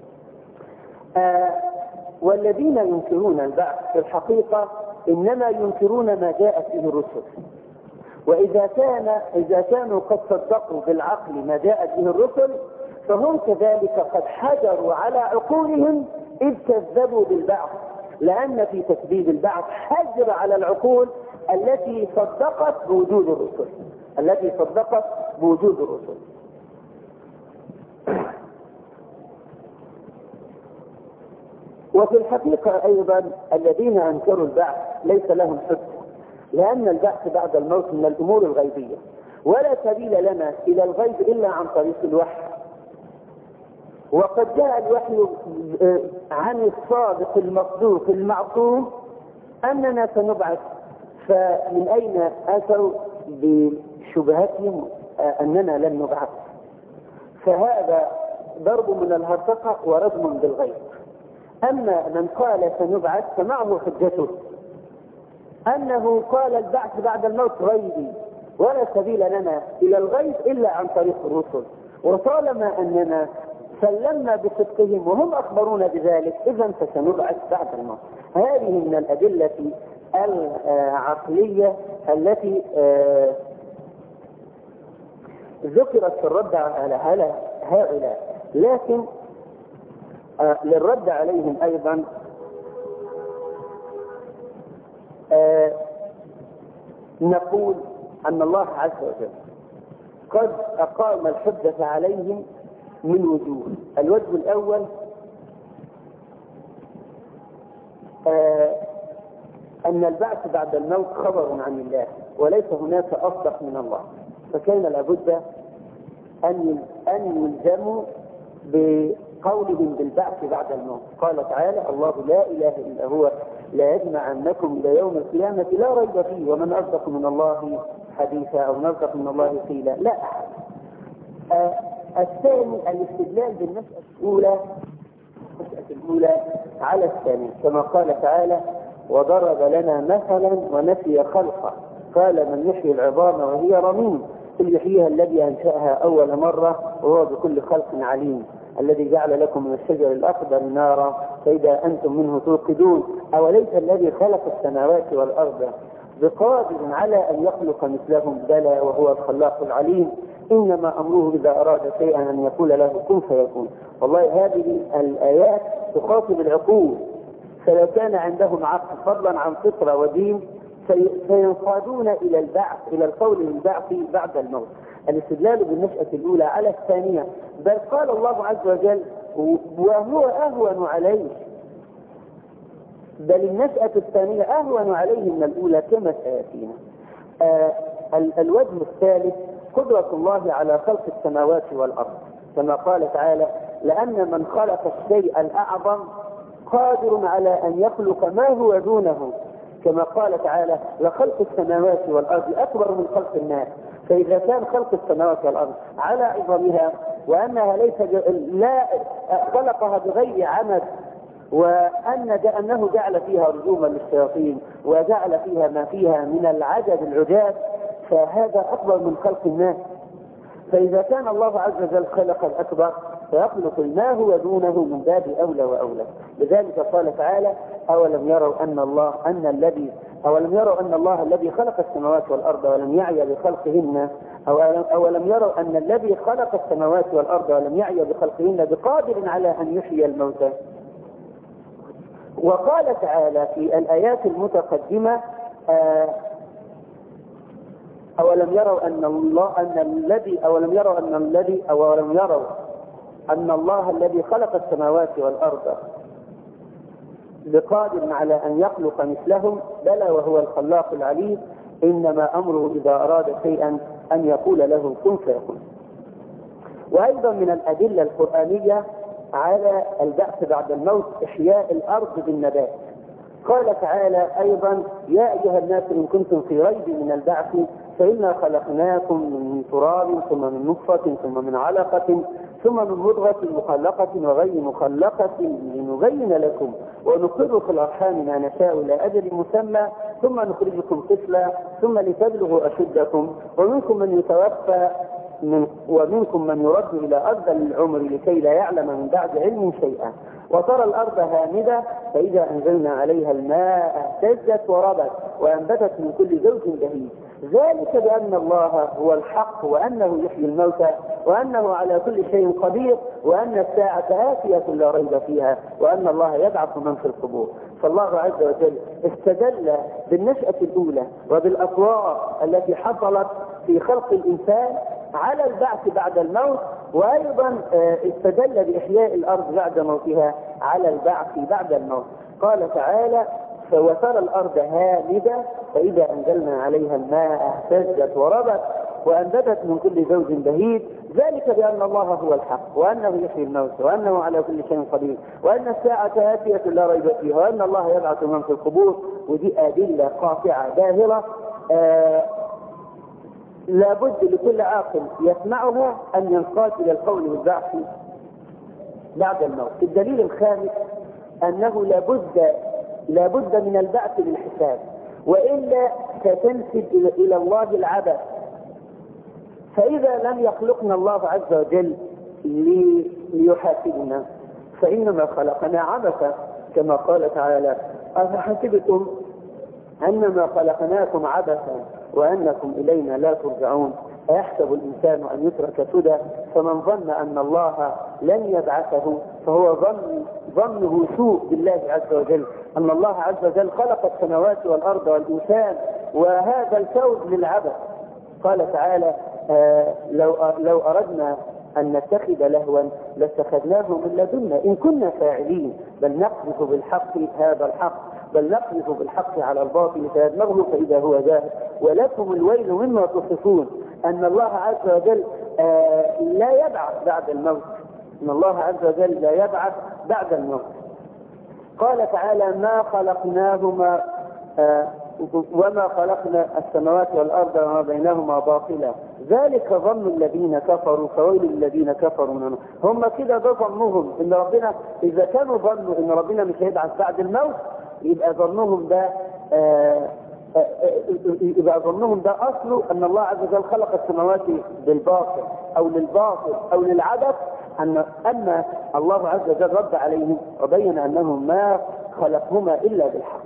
والذين ينكرون البعث في الحقيقة إنما ينكرون ما جاءت به الرسل. وإذا كانوا قد صدقوا بالعقل ما جاءت به الرسل فهم كذلك قد حجروا على عقولهم إذ كذبوا بالبعث، لأن في تكذيب البعث حجر على العقول التي صدقت بوجود الرسل. وفي الحقيقة أيضا الذين أنكروا البعث ليس لهم حجة، لأن البعث بعد الموت من الأمور الغيبية، ولا سبيل لنا إلى الغيب إلا عن طريق الوحي. وقد جاء الوحي عن الصادق المصدوق المعصوم أننا سنبعث، فمن أين أتوا بشبهتهم أننا لن نبعث؟ فهذا ضرب من الهرطقة ورجم بالغيب. أما من قال سنبعث فمعه حجته أنه قال البعث بعد الموت غيبي، ولا سبيل لنا إلى الغيب إلا عن طريق الرسل، وطالما أننا سلمنا بصدقهم وهم أخبرونا بذلك إذن فسنبعث بعد الموت. هذه من الأدلة العقلية التي ذكرت في الرد على هؤلاء، لكن للرد عليهم أيضا نقول أن الله عز وجل قد أقام الحجة عليهم من وجوه. الوجه الأول أن البعث بعد الموت خبر عن الله وليس هناك أصدق من الله، فكان لابد أن يلزموا بقولهم بالبعث بعد الموت. قال تعالى: الله لا إله إلا هو لا يجمعنكم إلى يوم القيامة لا ريب فيه ومن أصدق من الله حديثا أو من أصدق من الله قيلا. لا أحد. الثاني الاستدلال بالمسألة الأولى على الثانية، كما قال تعالى: وضرب لنا مثلا ونسي خلقه قال من يحيي العظام وهي رميم قل يحييها الذي أنشأها أول مرة وهو بكل خلق عليم الذي جعل لكم من الشجر الأخضر نارا فإذا أنتم منه توقدون أوليس الذي خلق السماوات والأرض بقادر على أن يخلق مثلهم بلى وهو الخلاق العليم إنما أمره إذا أراد شيئا أن يقول له كن فيكون. والله هذه الآيات تخاطب العقول، فلو كان عندهم عقل فضلا عن فطرة ودين سينقادون إلى البعث، إلى القول بالبعث بعد الموت. الاستدلال بالنشأة الأولى على الثانية، بل قال الله عز وجل وهو أهون عليه، بل النشأة الثانية أهون عليه من الأولى كما سيأتينا. الوجه الثالث قدرة الله على خلق السماوات والأرض، كما قال تعالى: لأن من خلق الشيء الأعظم قادر على أن يخلق ما هو دونه، كما قال تعالى: لخلق السماوات والأرض أكبر من خلق الناس. فإذا كان خلق السماوات والأرض على عظمها وأنها لا خلقها بغير عمد، وأنه جعل فيها رجوما للشياطين وجعل فيها ما فيها من العجب العجاب، فهذا أكبر من خلق الناس. فإذا كان الله عز وجل خلق الأكبر فيخلق ما هو دونه من باب أولى وأولى. لذلك قال تعالى: أولم يروا أن الله الذي خلق السماوات والأرض ولم يعي بخلقهن أولم يروا أن الذي خلق السماوات والأرض ولم يعي بخلقهن بقادر على أن يحيي الموتى. وقال تعالى في الآيات المتقدمة: أولم يروا أن الله الذي خلق السماوات والأرض بقادر على أن يخلق مثلهم بلى وهو الخلاق العليم إنما أمره إذا أراد شيئا أن يقول له كن فيكون. وأيضا من الأدلة القرآنية على البعث بعد الموت إحياء الأرض بالنبات. قال تعالى أيضا: يا أيها الناس إن كنتم في ريب من البعث فإنا خلقناكم من تراب ثم من نطفة ثم من علقة ثم من مضغة مخلقة وغير مخلقة لنبين لكم ونقر في الأرحام ما نشاء إلى أجل مسمى ثم نخرجكم طفلا ثم لتبلغوا أشدكم ومنكم من يتوفى ومنكم من يرد إلى أرذل العمر لكي لا يعلم من بعد علم شيئا وترى الأرض هامدة فإذا أنزلنا عليها الماء اهتزت وربت وأنبتت من كل زوج بهيج ذلك بأن الله هو الحق وأنه يحيي الموتى وأنه على كل شيء قدير وأن الساعة آتية لا ريب فيها وأن الله يبعث من في القبور. فالله عز وجل استدل بالنشأة الأولى وبالأطوار التي حصلت في خلق الإنسان على البعث بعد الموت وأيضا استدل بإحياء الأرض بعد موتها على البعث بعد الموت. قال تعالى: وترى الأرض هامدة فإذا أنزلنا عليها الماء اهتزت وربت وأنبتت من كل زوج بهيج ذلك بأن الله هو الحق وأنه يحيي الموت وأنه على كل شيء قدير وأن الساعة آتية لا ريب فيها وأن الله يبعث من في القبور. ودي أدلة قاطعة باهرة لابد لكل عاقل يسمعها أن ينقاد إلى القول بالبعث بعد الموت. الدليل الخامس أنه لابد من البعث للحساب، وإلا ستنسب إلى الله العبث. فإذا لم يخلقنا الله عز وجل ليحاسبنا فإنما خلقنا عبثا، كما قال تعالى: أفحسبتم أنما خلقناكم عبثا وأنكم إلينا لا ترجعون أيحسب الإنسان أن يترك سدى. فمن ظن أن الله لن يبعثه فهو ظنه سوء بالله عز وجل، أن الله عز وجل خلق السماوات والأرض والإنسان وهذا الكون للعبث. قال تعالى: لو أردنا أن نتخذ لهوا لاتخذناه من لدنا إن كنا فاعلين بل نقذف بالحق هذا الحق بل نقذف بالحق على الباطل فيدمغه فإذا هو ذاهب ولكم الويل مما تصفون. أن الله عز وجل لا يبعث بعد الموت، أن الله عز وجل لا يبعث بعد الموت. قال تعالى: ما خلقناهما وما خلقنا السماوات والأرض وما بينهما باطلا ذلك ظن الذين كفروا فويل الذين كفروا منهم. هم كده ده ظنهم ان ربنا، اذا كانوا ظنوا ان ربنا مش هيبعث بعد الموت يبقى ظنهم ده اصله ان الله عز وجل خلق السماوات بالباطل او للباطل او للعبث، اما الله عز وجل رد عليهم وبين انهم ما خلقهما الا بالحق.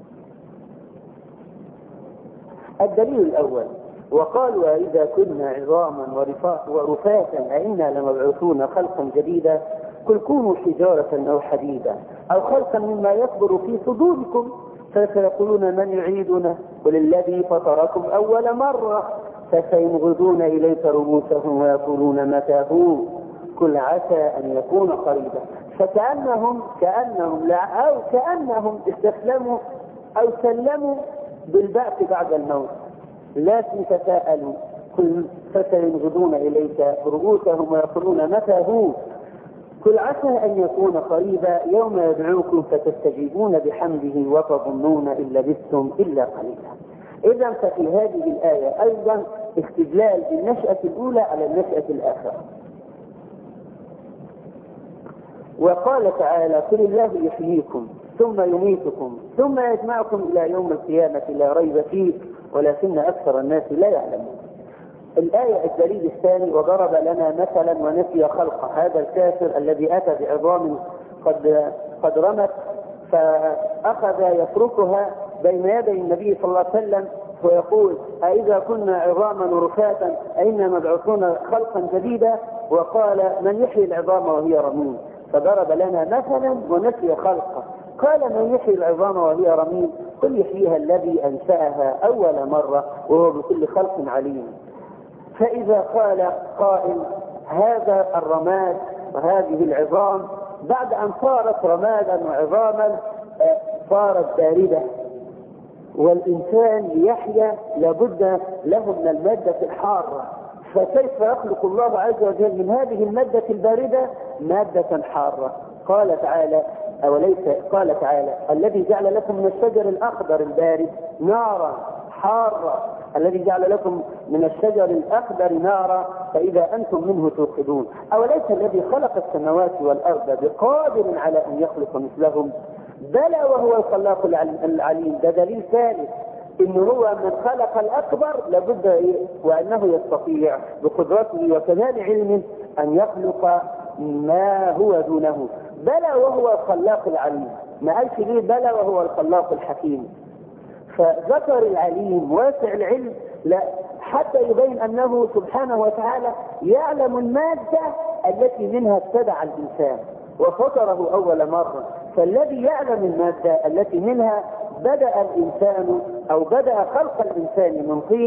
الدليل الأول: وقالوا إذا كنا عظاما ورفاتا أئنا لمبعوثون خلقا جديدا قل كونوا حجارة أو حديدا أو خلقا مما يكبر في صدوركم فسيقولون من يعيدنا قل الذي فطركم أول مرة فسينغضون إليك رؤوسهم ويقولون متى هو قل عسى أن يكون قريبا. فكأنهم استسلموا أو سلموا بالبعث بعد الموت، لكن تساءلوا قل فسينغضون إليك رؤوسهم ويقولون متى هو قل عسى أن يكون قريبا يوم يدعوكم فتستجيبون بحمده وتظنون إن لبثتم إلا قليلا. إذا ففي هذه الآية أيضا استدلال بالنشأة الأولى على النشأة الآخرة. وقال تعالى: قل الله يحييكم ثم يميتكم ثم يجمعكم إلى يوم القيامة لا ريب فيه ولكن أكثر الناس لا يعلمون. الآية الدليل الثاني: وضرب لنا مثلا ونسي خلقه هذا الكافر الذي أتى بعظام قد رمت فأخذ يفركها بين يدي النبي صلى الله عليه وسلم ويقول: أإذا كنا عظاما رفاتا أئنا مبعوثون خلقا جديدا. وقال: من يحيي العظام وهي رميم. فضرب لنا مثلا ونسي خلقه. قال: من يحيي العظام وهي رميم قل يحييها الذي أنشأها أول مرة وهو بكل خلق عليم. فإذا قال قائل: هذا الرماد وهذه العظام بعد أن صارت رمادا وعظاما صارت باردة، والإنسان ليحيا لابد له من المادة الحارة، فكيف يخلق الله عز وجل من هذه المادة الباردة مادة حارة؟ قال تعالى: الذي جعل لكم من الشجر الأخضر البارد نارا حارة، الذي جعل لكم من الشجر الأخضر نارا فإذا أنتم منه توقدون. أوليس الذي خلق السماوات والأرض بقادر على أن يخلق مثلهم؟ بلى وهو الخلاق العليم. ده دليل ثالث إنه هو من خلق الأكبر لابد وأنه يستطيع بقدرته وكمال علمه أن يخلق ما هو دونه. بلى وهو الخلاق العليم، ما قالش ليه بلى وهو الخلاق الحكيم. فذكر العليم واسع العلم لا حتى يبين أنه سبحانه وتعالى يعلم المادة التي منها ابتدع الإنسان وفطره أول مرة. فالذي يعلم المادة التي منها بدأ الإنسان أو بدأ خلق الإنسان من طين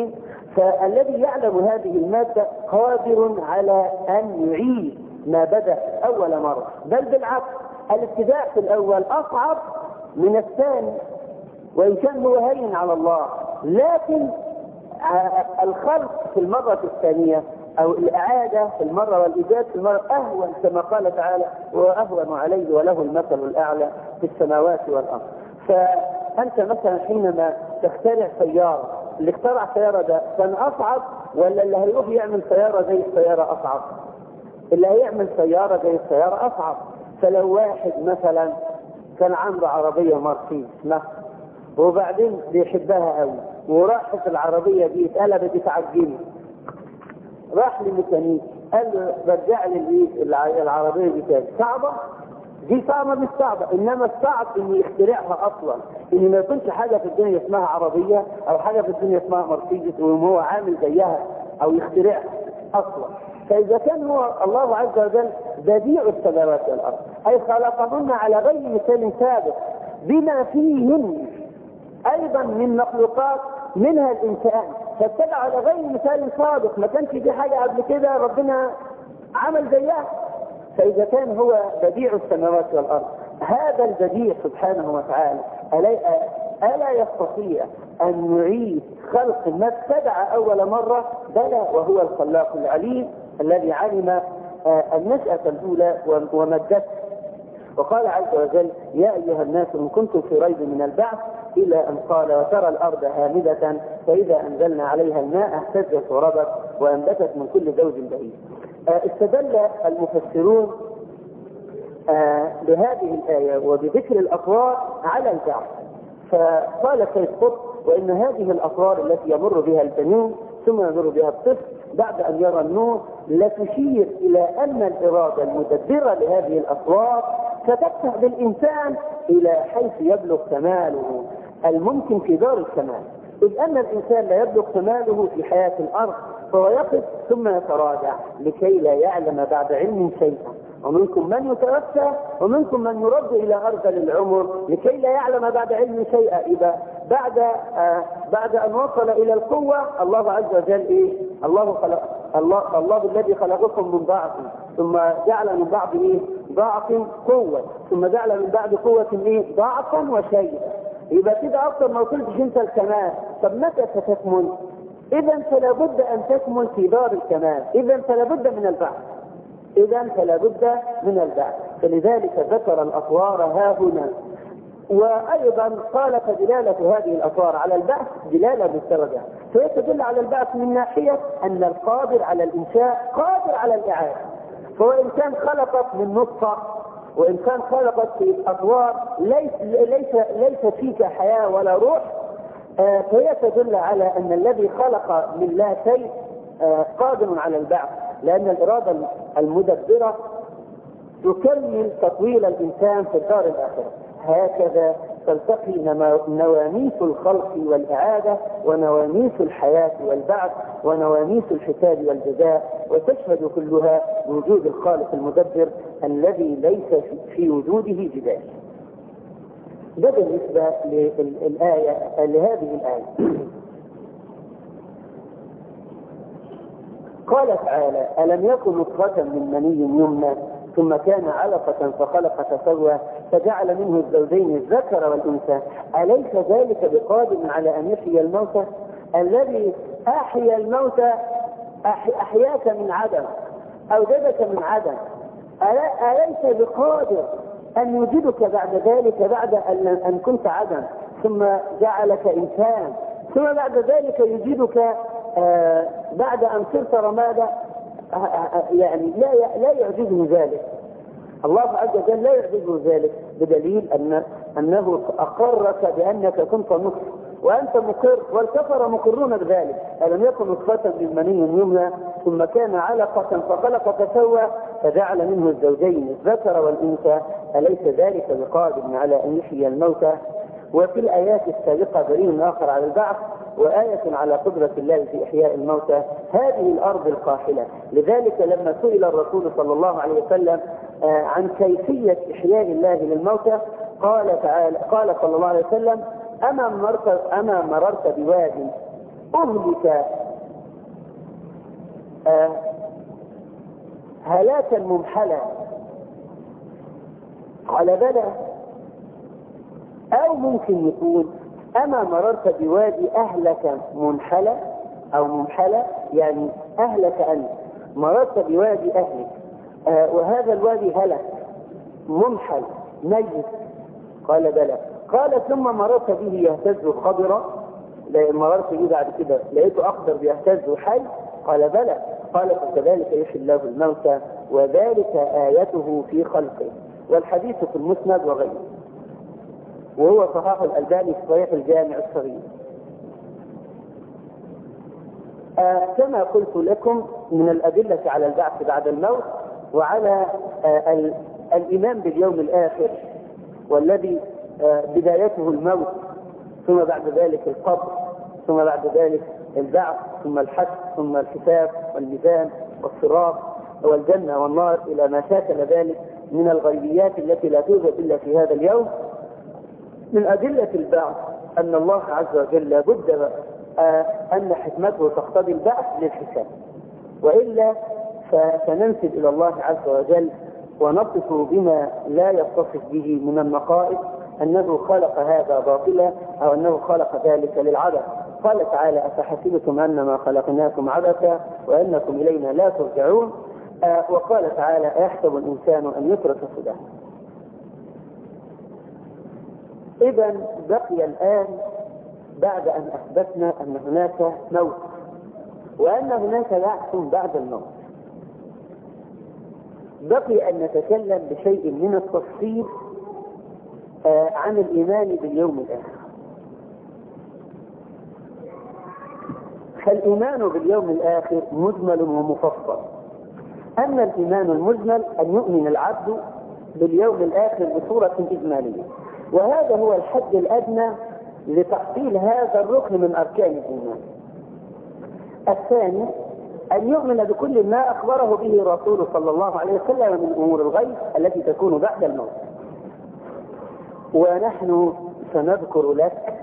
فالذي يعلم هذه المادة قادر على أن يعيد ما بدأ أول مرة، بل بالعكس الابتداء في الأول أصعب من الثاني، وإن كان هو هين على الله، لكن الخلق في المرة الثانية أو الإعادة في المرة والإيجاد في المرة أهون، كما قال تعالى: وأهون عليه وله المثل الأعلى في السماوات والأرض. فأنت مثلا حينما تخترع سيارة، اللي اخترع سيارة ده كان أصعب ولا اللي هيروح يعمل سيارة زي السيارة أصعب؟ اللي هيعمل سيارة زي السيارة أصعب. فلو واحد مثلا كان عنده عربية مرسيدس مثلا وبعدين بيحبها قوي وراحت العربية دي اتقلبت اتعجنت، راح لميكانيكي قال له رجع لي العربية دي تاني. صعبة؟ دي صعبة مش صعبة، إنما الصعب إنه يخترعها أصلا، إن ما يكونش حاجة في الدنيا اسمها عربية أو حاجة في الدنيا اسمها مرسيدس وهو عامل زيها أو يخترعها أصلا. فإذا كان هو الله عز وجل بديع السماوات والأرض، أي خلقهن على غير مثال سابق بما فيهن أيضا من مخلوقات منها الإنسان، فاتبع على غير مثال سابق، ما كانش دي حاجة قبل كده ربنا عمل زيها. فإذا كان هو بديع السماوات والأرض، هذا البديع سبحانه وتعالى ألا يستطيع أن يعيد خلق ما ابتدع أول مرة؟ بلى، وهو الخلاق العليم الذي علم النشأة الأولى ومدته. وقال عز وجل: يا أيها الناس إن كنتم في ريب من البعث، إلى أن قال: وترى الأرض هامدة فإذا أنزلنا عليها الماء اهتزت وربت وأنبتت من كل زوج بهيج. استدل المفسرون بهذه الآية وبذكر الأطوار على البعث، فقال سيد قطب: وإن هذه الأطوار التي يمر بها الجنين ثم يمر بها الطفل بعد أن يرى النور لتشير إلى أن الإرادة المدبرة لهذه الأطوار ستفتح بالإنسان إلى حيث يبلغ كماله الممكن في دار الكمال، إذ أن الإنسان لا يبلغ كماله في حياة الأرض، فهو يقف ثم يتراجع لكي لا يعلم بعد علم شيئا، ومنكم من يتوفى ومنكم من يرد إلى أرذل العمر لكي لا يعلم بعد علم شيئا. إذا بعد أن وصل إلى القوة، الله عز وجل الله الذي خلقكم من ضعف ثم جعل من بعض ضعف قوة ثم جعل من بعد قوة ضعفا وشيئا. يبقى كده أصلا ما وصلتش أنت الكمال، طب متى ستكمل؟ إذا فلا بد أن تكمل في دار الكمال، إذا فلا بد من البعث. فلذلك ذكر الأطوار ها هنا. وأيضا قال: فدلالة هذه الأطوار على البعث دلالة بالدرجة، فهي تدل على البعث من ناحية أن القادر على الإنشاء قادر على الإعادة. فهو إن كان خلقت من نطفة وإن كان خلقت في أطوار ليس فيك حياة ولا روح، فهي تدل على أن الذي خلق من لا شيء قادر على البعث، لأن الإرادة المدبرة تكمل تطويل الإنسان في الدار الآخرة. هكذا تلتقي نواميس الخلق والإعادة ونواميس الحياة والبعث ونواميس الحساب والجزاء، وتشهد كلها بوجود الخالق المدبر الذي ليس في وجوده جدال. ده بالنسبة لهذه الآية. قال تعالى: ألم يكن نطفة من مني يمنى ثم كان علقة فخلق فسوى فجعل منه الزوجين الذكر والأنثى أليس ذلك بقادر على أن يحيي الموتى؟ الذي أحيا الموتى أحياك من عدم، أوجدك من عدم، أليس بقادر أن يوجدك بعد ذلك، بعد أن كنت عدم ثم جعلك إنسان، ثم بعد ذلك يوجدك بعد أن صرت رمادا؟ يعني لا يعجزه ذلك، الله عز وجل لا يعجزه ذلك، بدليل أنه أقرك بأنك كنت نطفة وأنت مقر، والكفر مقرون بذلك. ألم يكن نطفة من مني يمنى ثم كان علقة فخلق فسوى فجعل منه الزوجين الذكر والأنثى أليس ذلك بقادر على أن يحيي الموتى؟ وفي الآيات السابقة دليل آخر على البعث وآية على قدرة الله في إحياء الموتى. هذه الأرض القاحلة، لذلك لما سئل الرسول صلى الله عليه وسلم عن كيفية إحياء الله للموتى قال صلى الله عليه وسلم: أما مررت بواد أهلك هلاكا ممحلا؟ قال بلى. أو ممكن يقول أما مررت بوادي أهلك منحلة أو ممحلة، يعني أهلك أنت، مررت بوادي أهلك وهذا الوادي هلك منحل ميت؟ قال بلى. قال ثم مررت به يهتز خضرا، مررت به بعد كده لقيته أخضر بيهتز حي؟ قال بلى. قال فكذلك يحيي الله الموتى وذلك آيته في خلقه. والحديث في المسند وغيره، وهو صحاح الألباني في صحيح الجامع الصغير. كما قلت لكم من الأدلة على البعث بعد الموت وعلى الإيمان باليوم الآخر، والذي بدايته الموت ثم بعد ذلك القبر ثم بعد ذلك البعث ثم الحشر ثم الحساب والميزان والصراط والجنة والنار إلى ما شاكل ذلك من الغيبيات التي لا توجد إلا في هذا اليوم. من أدلة البعث أن الله عز وجل لابد أن حكمته تقتضي البعث للحساب، وإلا فننسب إلى الله عز وجل ونصف بما لا يتصف به من النقائص أنه خلق هذا باطلا أو أنه خلق ذلك للعبث. قال تعالى أفحسبتم أنما خلقناكم عبثا وأنكم إلينا لا ترجعون. وقال تعالى أيحسب الإنسان أن يترك سدى. إذا بقي الآن بعد أن أثبتنا أن هناك موت وأن هناك بعث بعد الموت، بقي أن نتكلم بشيء من التفصيل عن الإيمان باليوم الآخر. فالإيمان باليوم الآخر مجمل ومفصل. أما الإيمان المجمل أن يؤمن العبد باليوم الآخر بصورة إجمالية، وهذا هو الحد الأدنى لتحصيل هذا الركن من أركان الإيمان. الثاني أن يؤمن بكل ما أخبره به رسوله صلى الله عليه وسلم من أمور الغيب التي تكون بعد الموت. ونحن سنذكر لك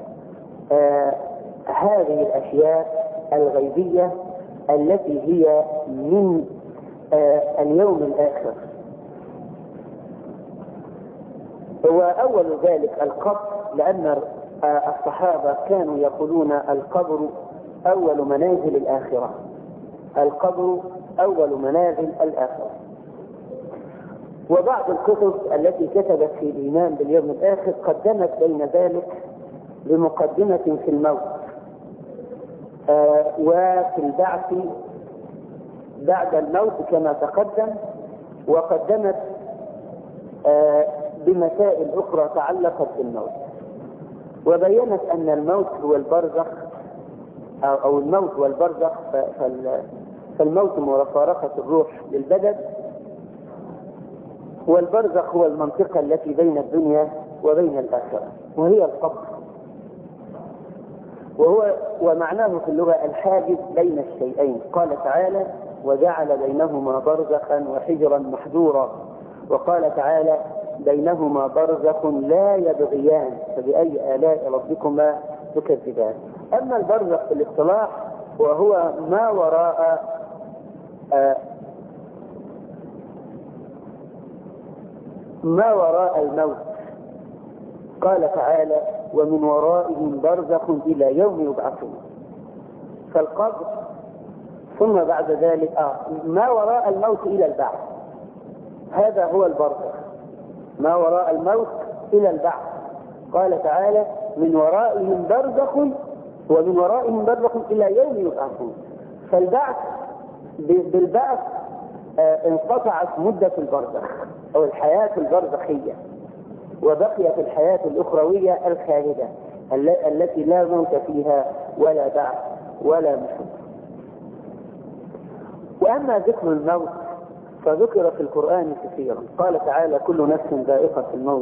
هذه الأشياء الغيبية التي هي من اليوم الآخر. وأول ذلك القبر، لأن الصحابة كانوا يقولون القبر أول منازل الآخرة، القبر أول منازل الآخرة. وبعض الكتب التي كتبت في الإيمان باليوم الآخر قدمت بين ذلك بمقدمة في الموت وفي البعث بعد الموت كما تقدم، وقدمت بمسائل أخرى تعلقت بالموت، وبينت أن الموت هو البرزخ أو الموت والبرزخ. فالموت مفارقة الروح للبدن، والبرزخ هو المنطقة التي بين الدنيا وبين الآخرة وهي القبر، ومعناه في اللغة الحاجز بين الشيئين. قال تعالى وجعل بينهما برزخا وحجرا محجورا، وقال تعالى بينهما برزخ لا يبغيان فبأي آلاء ربكما تكذبان. أما البرزخ في الاصطلاح وهو ما وراء الموت. قال تعالى ومن ورائهم برزخ إلى يوم يبعثون. فالقبر ثم بعد ذلك ما وراء الموت إلى البعث، هذا هو البرزخ، ما وراء الموت إلى البعث. قال تعالى من ورائهم برزخ ومن ورائهم برزخ إلى يوم يبعثون. فالبعث بالبعث انقطعت مدة البرزخ أو الحياة البرزخية، وبقيت الحياة الأخروية الخالدة التي لا موت فيها ولا بعث ولا نشور. وأما ذكر الموت فذكر في القرآن كثيرا. قال تعالى كل نفس ذائقة الموت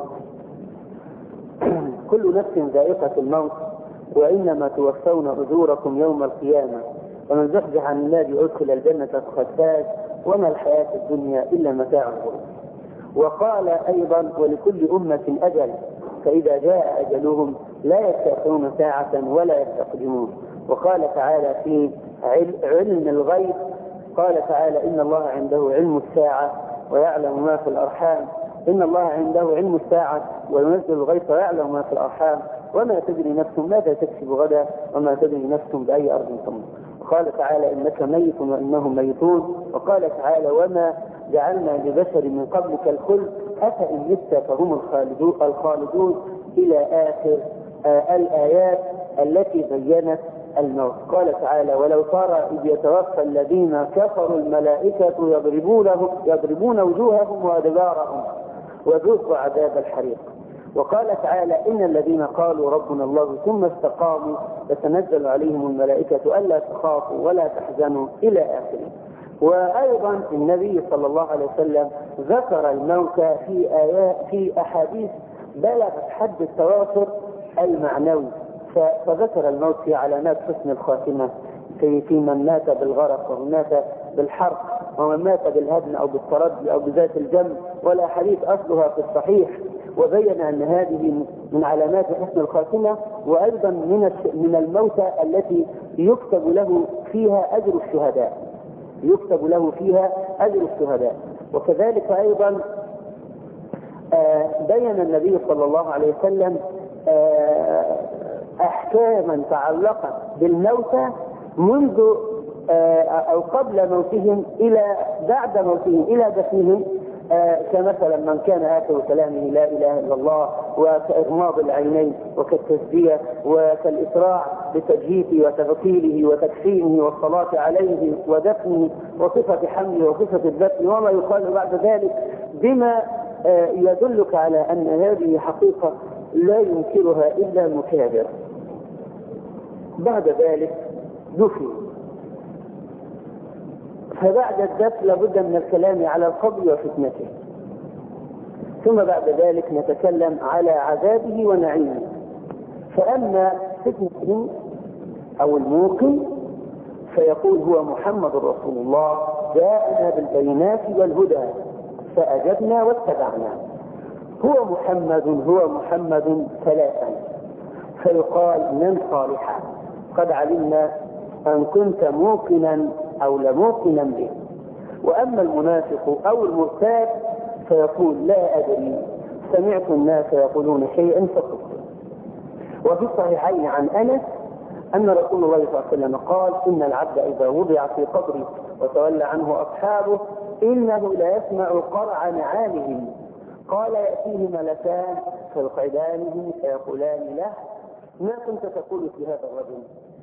كل نفس ذائقة الموت وإنما توفون أجوركم يوم القيامة ومن زحزح عن النار أدخل الجنة فقد فاز وما الحياة الدنيا إلا متاع الغرور. وقال أيضا ولكل أمة أجل فإذا جاء أجلهم لا يستأخرون ساعة ولا يستقدمون. وقال تعالى في علم الغيب قال تعالى إن الله عنده علم الساعة ويعلم ما في الأرحام، إن الله عنده علم الساعة وينزل الغيث ويعلم ما في الأرحام وما تدري نفس ماذا تكسب غدا وما تدري نفس بأي أرض تموت. وقال تعالى إنك ميت وإنهم ميتون. وقال تعالى وما جعلنا لبشر من قبلك الخلد أفإن مت فهم الخالدون إلى آخر الآيات التي بينت الموت. قال تعالى ولو ترى إذ يتوفى الذين كفروا الملائكة يضربون وجوههم وأدبارهم وذوقوا عذاب الحريق. وقال تعالى إن الذين قالوا ربنا الله ثم استقاموا تتنزل عليهم الملائكة ألا تخافوا ولا تحزنوا إلى آخره. وأيضا النبي صلى الله عليه وسلم ذكر الموت في أحاديث بلغت حد التواتر المعنوي، فذكر الموت في علامات حسن الخاتمة في من مات بالغرق ومن مات بالحرق ومن مات بالهدم أو بالتردي أو بذات الجنب، والأحاديث أصلها في الصحيح، وبين أن هذه من علامات حسن الخاتمة. وأيضا من الموتى التي يكتب له فيها أجر الشهداء. وكذلك أيضا بين النبي صلى الله عليه وسلم أحكاما تعلقت بالموتى منذ أو قبل موتهم إلى بعد موتهم إلى دفنهم، كمثلا من كان آخر كلامه لا إله إلا الله، وكإغماض العينين، وكالتسبية، وكالإسراع بتجهيزه وتغسيله وتكفينه والصلاة عليه ودفنه، وصفة حمله وصفة الدفن وما يقال بعد ذلك، بما يدلك على أن هذه حقيقة لا ينكرها إلا المكابر. بعد ذلك دفن، فبعد الدفن لابد من الكلام على القبر وفتنته، ثم بعد ذلك نتكلم على عذابه ونعيمه. فأما فتنته أو الموقن فيقول هو محمد رسول الله جاءنا بالبينات والهدى فأجبنا واتبعنا. هو محمد ثلاثا، فيقال من صالحا قد علمنا أن كنت موقنا أو لموقنا به. وأما المنافق أو المرتاب فيقول لا أدري سمعت الناس يقولون شيئا فقلت. وفي الصحيحين عن أنس أن رسول الله صلى الله عليه وسلم قال إن العبد إذا وضع في قبره وتولى عنه أصحابه إنه لا يسمع قرع نعالهم، قال يأتيه ملكان فيقعدانه فيقولان له ما كنت تقول في هذا الرجل؟